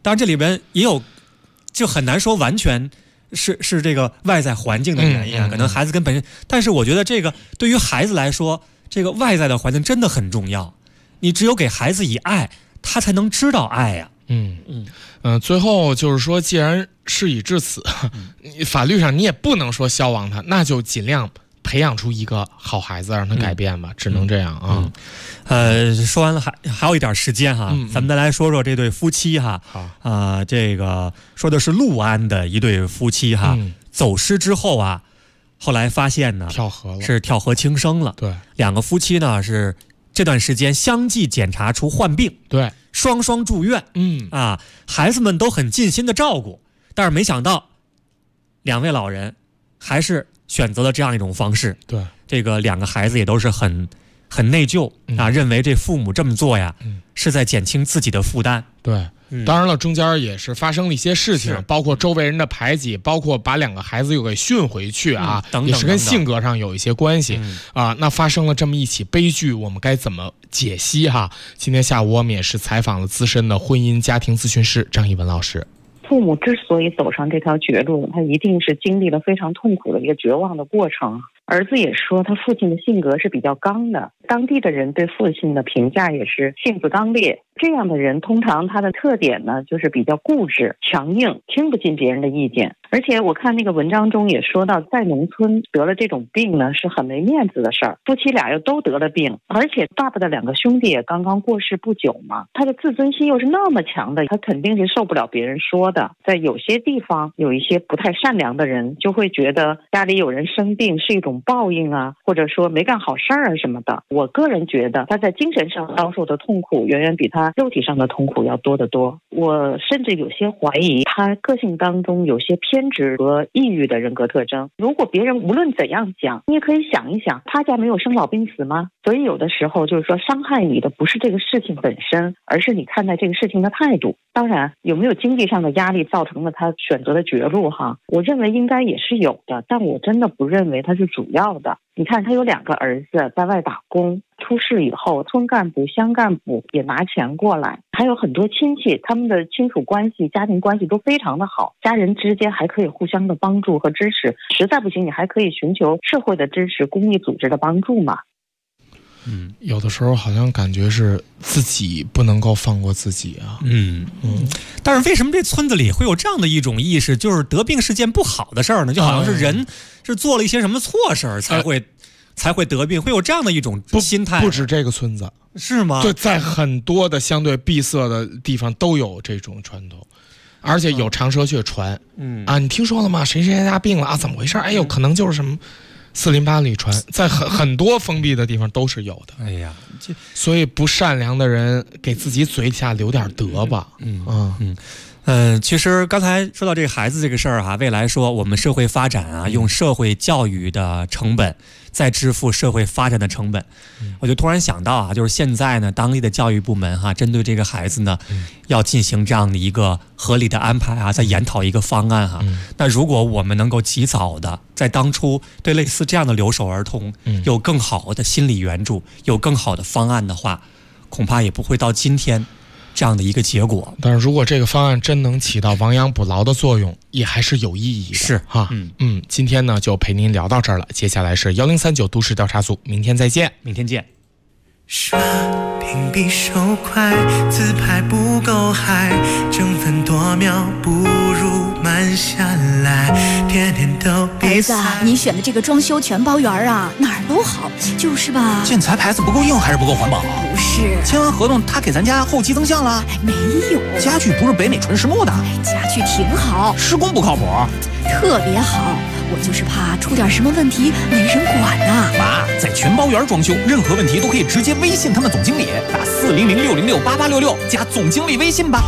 当然这里边也有，就很难说完全是这个外在环境的原因啊，可能孩子跟本身，但是我觉得这个对于孩子来说，这个外在的环境真的很重要。你只有给孩子以爱，他才能知道爱呀。 最后就是说，既然事已至此，法律上你也不能说消亡他，那就尽量培养出一个好孩子，让他改变吧，只能这样啊。 说完了还有一点时间哈，咱们再来说说这对夫妻哈。好这个说的是六安的一对夫妻哈，走失之后啊，后来发现呢跳河了， 是跳河轻生了。 对， 两个夫妻呢是这段时间相继检查出患病， 对， 双双住院。孩子们都很尽心的照顾，但是没想到两位老人还是选择了这样一种方式。 对， 这个两个孩子也都是很内疚啊，认为这父母这么做呀，是在减轻自己的负担。 对，当然了，中间也是发生了一些事情，包括周围人的排挤，包括把两个孩子又给训回去啊，也是跟性格上有一些关系啊。那发生了这么一起悲剧，我们该怎么解析哈？今天下午我们也是采访了资深的婚姻家庭咨询师张一文老师。 父母之所以走上这条绝路，他一定是经历了非常痛苦的一个绝望的过程。儿子也说他父亲的性格是比较刚的，当地的人对父亲的评价也是性子刚烈。这样的人通常他的特点呢，就是比较固执、强硬，听不进别人的意见。而且我看那个文章中也说到，在农村得了这种病呢，是很没面子的事儿。夫妻俩又都得了病，而且爸爸的两个兄弟也刚刚过世不久嘛，他的自尊心又是那么强的，他肯定是受不了别人说的。在有些地方，有一些不太善良的人就会觉得家里有人生病是一种报应啊，或者说没干好事儿啊什么的。我个人觉得他在精神上遭受的痛苦远远比他肉体上的痛苦要多得多。我甚至有些怀疑他个性当中有些偏执和抑郁的人格特征。如果别人无论怎样讲，你也可以想一想，他家没有生老病死吗？所以有的时候就是说，伤害你的不是这个事情本身，而是你看待这个事情的态度。当然有没有经济上的压力造成了他选择的绝路哈，我认为应该也是有的，但我真的不认为他是主要的。你看他有2个儿子在外打工，出事以后村干部乡干部也拿钱过来，还有很多亲戚，他们的亲属关系家庭关系都非常的好，家人之间还可以互相的帮助和支持，实在不行你还可以寻求社会的支持，公益组织的帮助嘛。 有的时候好像感觉是自己不能够放过自己啊。 但是为什么这村子里会有这样的一种意识，就是得病是件不好的事儿呢？就好像是人是做了一些什么错事儿才会得病，会有这样的一种心态。 不止这个村子， 是吗？ 对，在很多的相对闭塞的地方都有这种传统，而且有长舌血传。你听说了吗？谁家病了啊？怎么回事？哎呦，可能就是什么。4邻8里传，在很多封闭的地方都是有的。 哎呀， 所以不善良的人给自己嘴下留点德吧。 其实刚才说到这个孩子这个事儿哈，未来说我们社会发展啊，用社会教育的成本再支付社会发展的成本，我就突然想到啊，就是现在呢，当地的教育部门哈，针对这个孩子呢，要进行这样的一个合理的安排啊，再研讨一个方案哈。那如果我们能够及早的在当初对类似这样的留守儿童有更好的心理援助，有更好的方案的话，恐怕也不会到今天这样的一个结果。 但是如果这个方案真能起到亡羊补牢的作用，也还是有意义的。 是哈，今天呢就陪您聊到这儿了。接下来是1039都市调查组，明天再见。 明天见。 刷屏比手快，自拍不够嗨，争分夺秒不如慢下来，天天都比赛。 儿子，你选的这个装修全包园啊，哪儿都好，就是吧？ 建材牌子不够硬还是不够环保？ 不是， 签完合同他给咱家后期增项了？ 没有， 家具不是北美纯实木的？ 家具挺好， 施工不靠谱， 特别好。我就是怕出点什么问题没人管呐。 妈，在全包园装修，任何问题都可以直接微信他们总经理，打400-606-8866加总经理微信吧。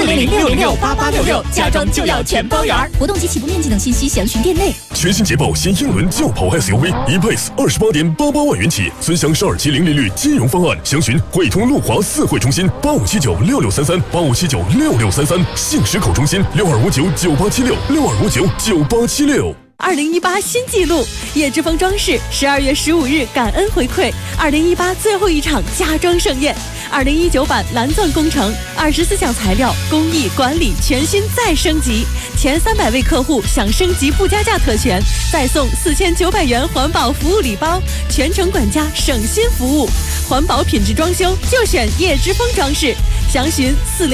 400-606-8866，家装就要全包园。活动及起步面积等信息详询店内。 全新捷豹新英伦轿跑 SUV E-Pace 28.88万元起，尊享1270利率金融方案，详询汇通路华4汇中心85796633，85796633，信实口中心62599876，62599876。 2018新纪录，叶之峰装饰12月15日感恩回馈2018最后一场家装盛宴 2019版蓝钻工程，24项材料工艺管理全新再升级，前300位客户享升级不加价特权，再送4900元环保服务礼包，全程管家省心服务，环保品质装修就选叶之峰装饰，详询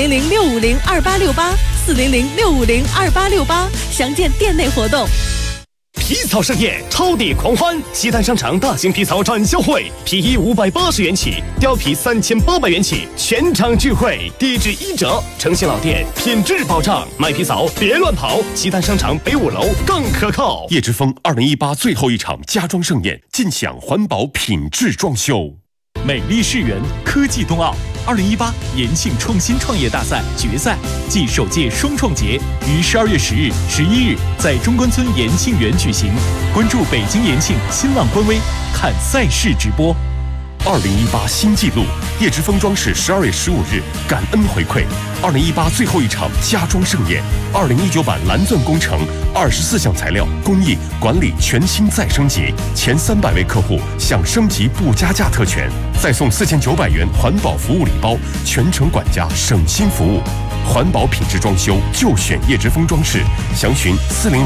400-650-2868，400-650-2868，详见店内活动。 皮草盛宴，超抵狂欢！西单商场大型皮草展销会，皮衣580元起，貂皮3800元起，全场聚会，低至1折，诚信老店，品质保障。买皮草别乱跑，西单商场北5楼更可靠。 叶之峰2018最后一场家装盛宴，尽享环保品质装修。 美丽世园科技冬奥2018延庆创新创业大赛决赛暨首届双创节于12月10日、11日在中关村延庆园举行。关注北京延庆新浪官微，看赛事直播。 2018新纪录，叶之峰装饰12月15日感恩回馈2018最后一场家装盛宴，2019版蓝钻工程24项材料工艺管理全新再升级，前300位客户享升级不加价特权，再送4900元环保服务礼包，全程管家省心服务。环保品质装修就选叶之峰装饰，详询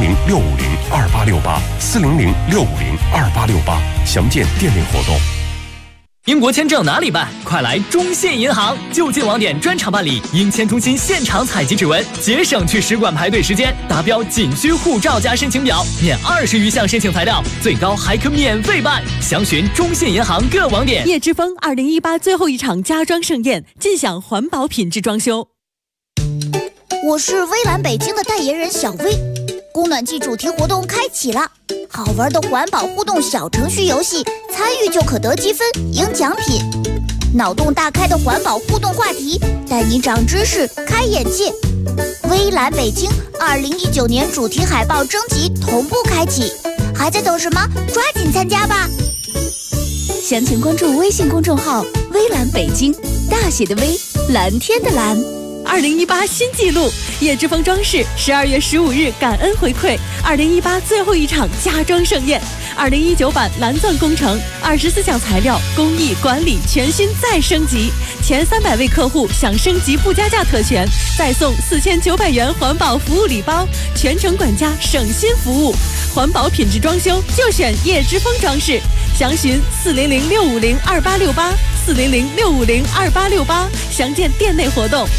400-650-2868，400-650-2868，详见店内活动。 英国签证哪里办？快来中信银行，就近网点专场办理，应签中心现场采集指纹，节省去使馆排队时间。达标仅需护照加申请表，免20余项申请材料，最高还可免费办。详询中信银行各网点。 叶之峰2018最后一场家装盛宴，尽享环保品质装修。 我是微蓝北京的代言人小薇，供暖季主题活动开启了，好玩的环保互动小程序游戏，参与就可得积分赢奖品。脑洞大开的环保互动话题，带你长知识开眼界。微蓝北京2019年主题海报征集同步开启，还在等什么？抓紧参加吧！详情关注微信公众号微蓝北京，大写的微，蓝天的蓝。 2018新纪录，叶之峰装饰12月15日感恩回馈2018最后一场家装盛宴，2019版蓝钻工程24项材料工艺管理全新再升级，前300位客户享升级不加价特权，再送4900元环保服务礼包，全程管家省心服务，环保品质装修就选叶之峰装饰，详询400-650-2868，400-650-2868，详见店内活动。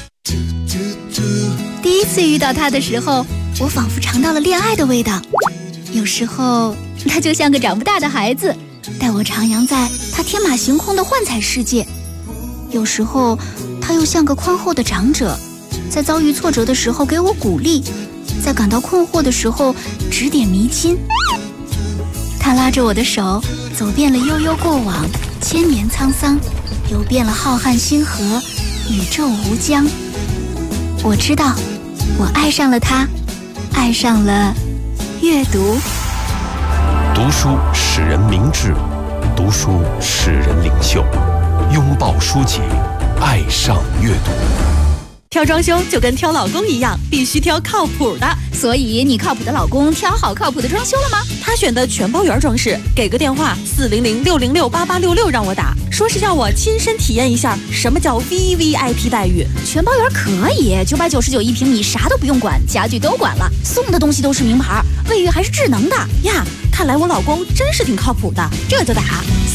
第一次遇到他的时候，我仿佛尝到了恋爱的味道。有时候他就像个长不大的孩子，带我徜徉在他天马行空的幻彩世界；有时候他又像个宽厚的长者，在遭遇挫折的时候给我鼓励，在感到困惑的时候指点迷津。他拉着我的手，走遍了悠悠过往，千年沧桑，游遍了浩瀚星河，宇宙无疆。我知道，我爱上了他，爱上了阅读。 读书使人明智，读书使人领袖，拥抱书籍，爱上阅读。 挑装修就跟挑老公一样，必须挑靠谱的。 所以你靠谱的老公挑好靠谱的装修了吗？ 他选的全包圆装饰，给个电话400-606-8866让我打，说是要我亲身体验一下什么叫 VVIP 待遇。 全包圆可以，999一平米，啥都不用管，家具都管了，送的东西都是名牌，卫浴还是智能的呀。看来我老公真是挺靠谱的，这就打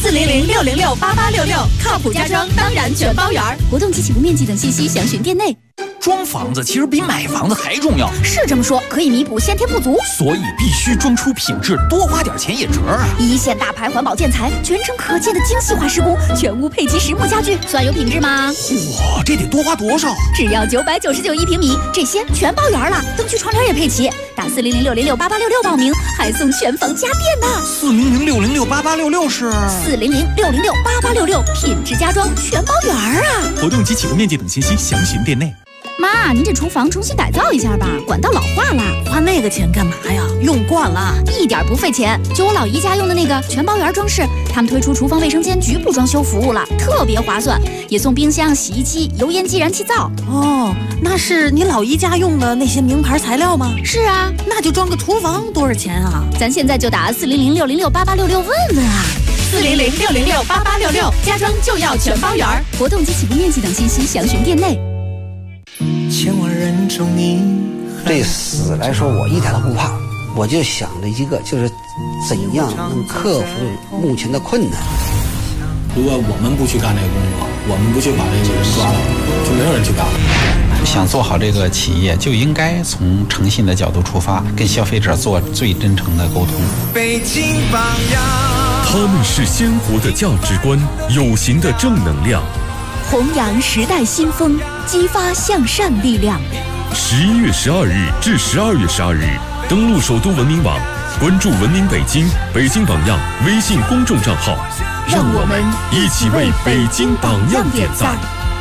400-606-8866，靠谱家装当然全包圆。 活动及起步面积等信息详询店内。 装房子其实比买房子还重要， 是这么说，可以弥补先天不足， 所以必须装出品质，多花点钱也值啊！ 一线大牌环保建材，全程可见的精细化施工，全屋配齐实木家具，算有品质吗？ 哇，这得多花多少？ 只要999一平米，这些全包圆了，灯具窗帘也配齐。打400-606-8866报名，还送全房家电呢。 400-606-8866是 400-606-8866，品质家装全包圆啊！ 活动及起步面积等信息详询店内。 妈，您这厨房重新改造一下吧，管道老化了。 花那个钱干嘛呀？用惯了， 一点不费钱。就我老姨家用的那个全包圆装饰，他们推出厨房卫生间局部装修服务了，特别划算，也送冰箱、洗衣机、油烟机、燃气灶。 哦，那是你老姨家用的那些名牌材料吗？ 是啊， 那就装个厨房多少钱啊？ 咱现在就打400-606-8866问问啊。 400-606-8866，家装就要全包圆。 活动及起步面积等信息详询店内。 千万人中你， 对死来说我一点都不怕，我就想着一个，就是怎样能克服目前的困难。 如果我们不去干这个工作，我们不去把这个人抓了，就没有人去干了。 想做好这个企业，就应该从诚信的角度出发，跟消费者做最真诚的沟通。 北京榜样， 他们是鲜活的价值观，有形的正能量， 弘扬时代新风，激发向善力量。 11月12日至12月12日，登录首都文明网，关注文明北京、北京榜样微信公众账号， 让我们一起为北京榜样点赞。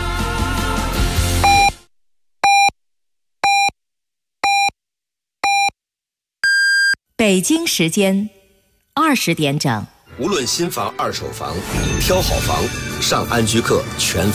北京时间20点整。 无论新房、二手房，挑好房，上安居客全方。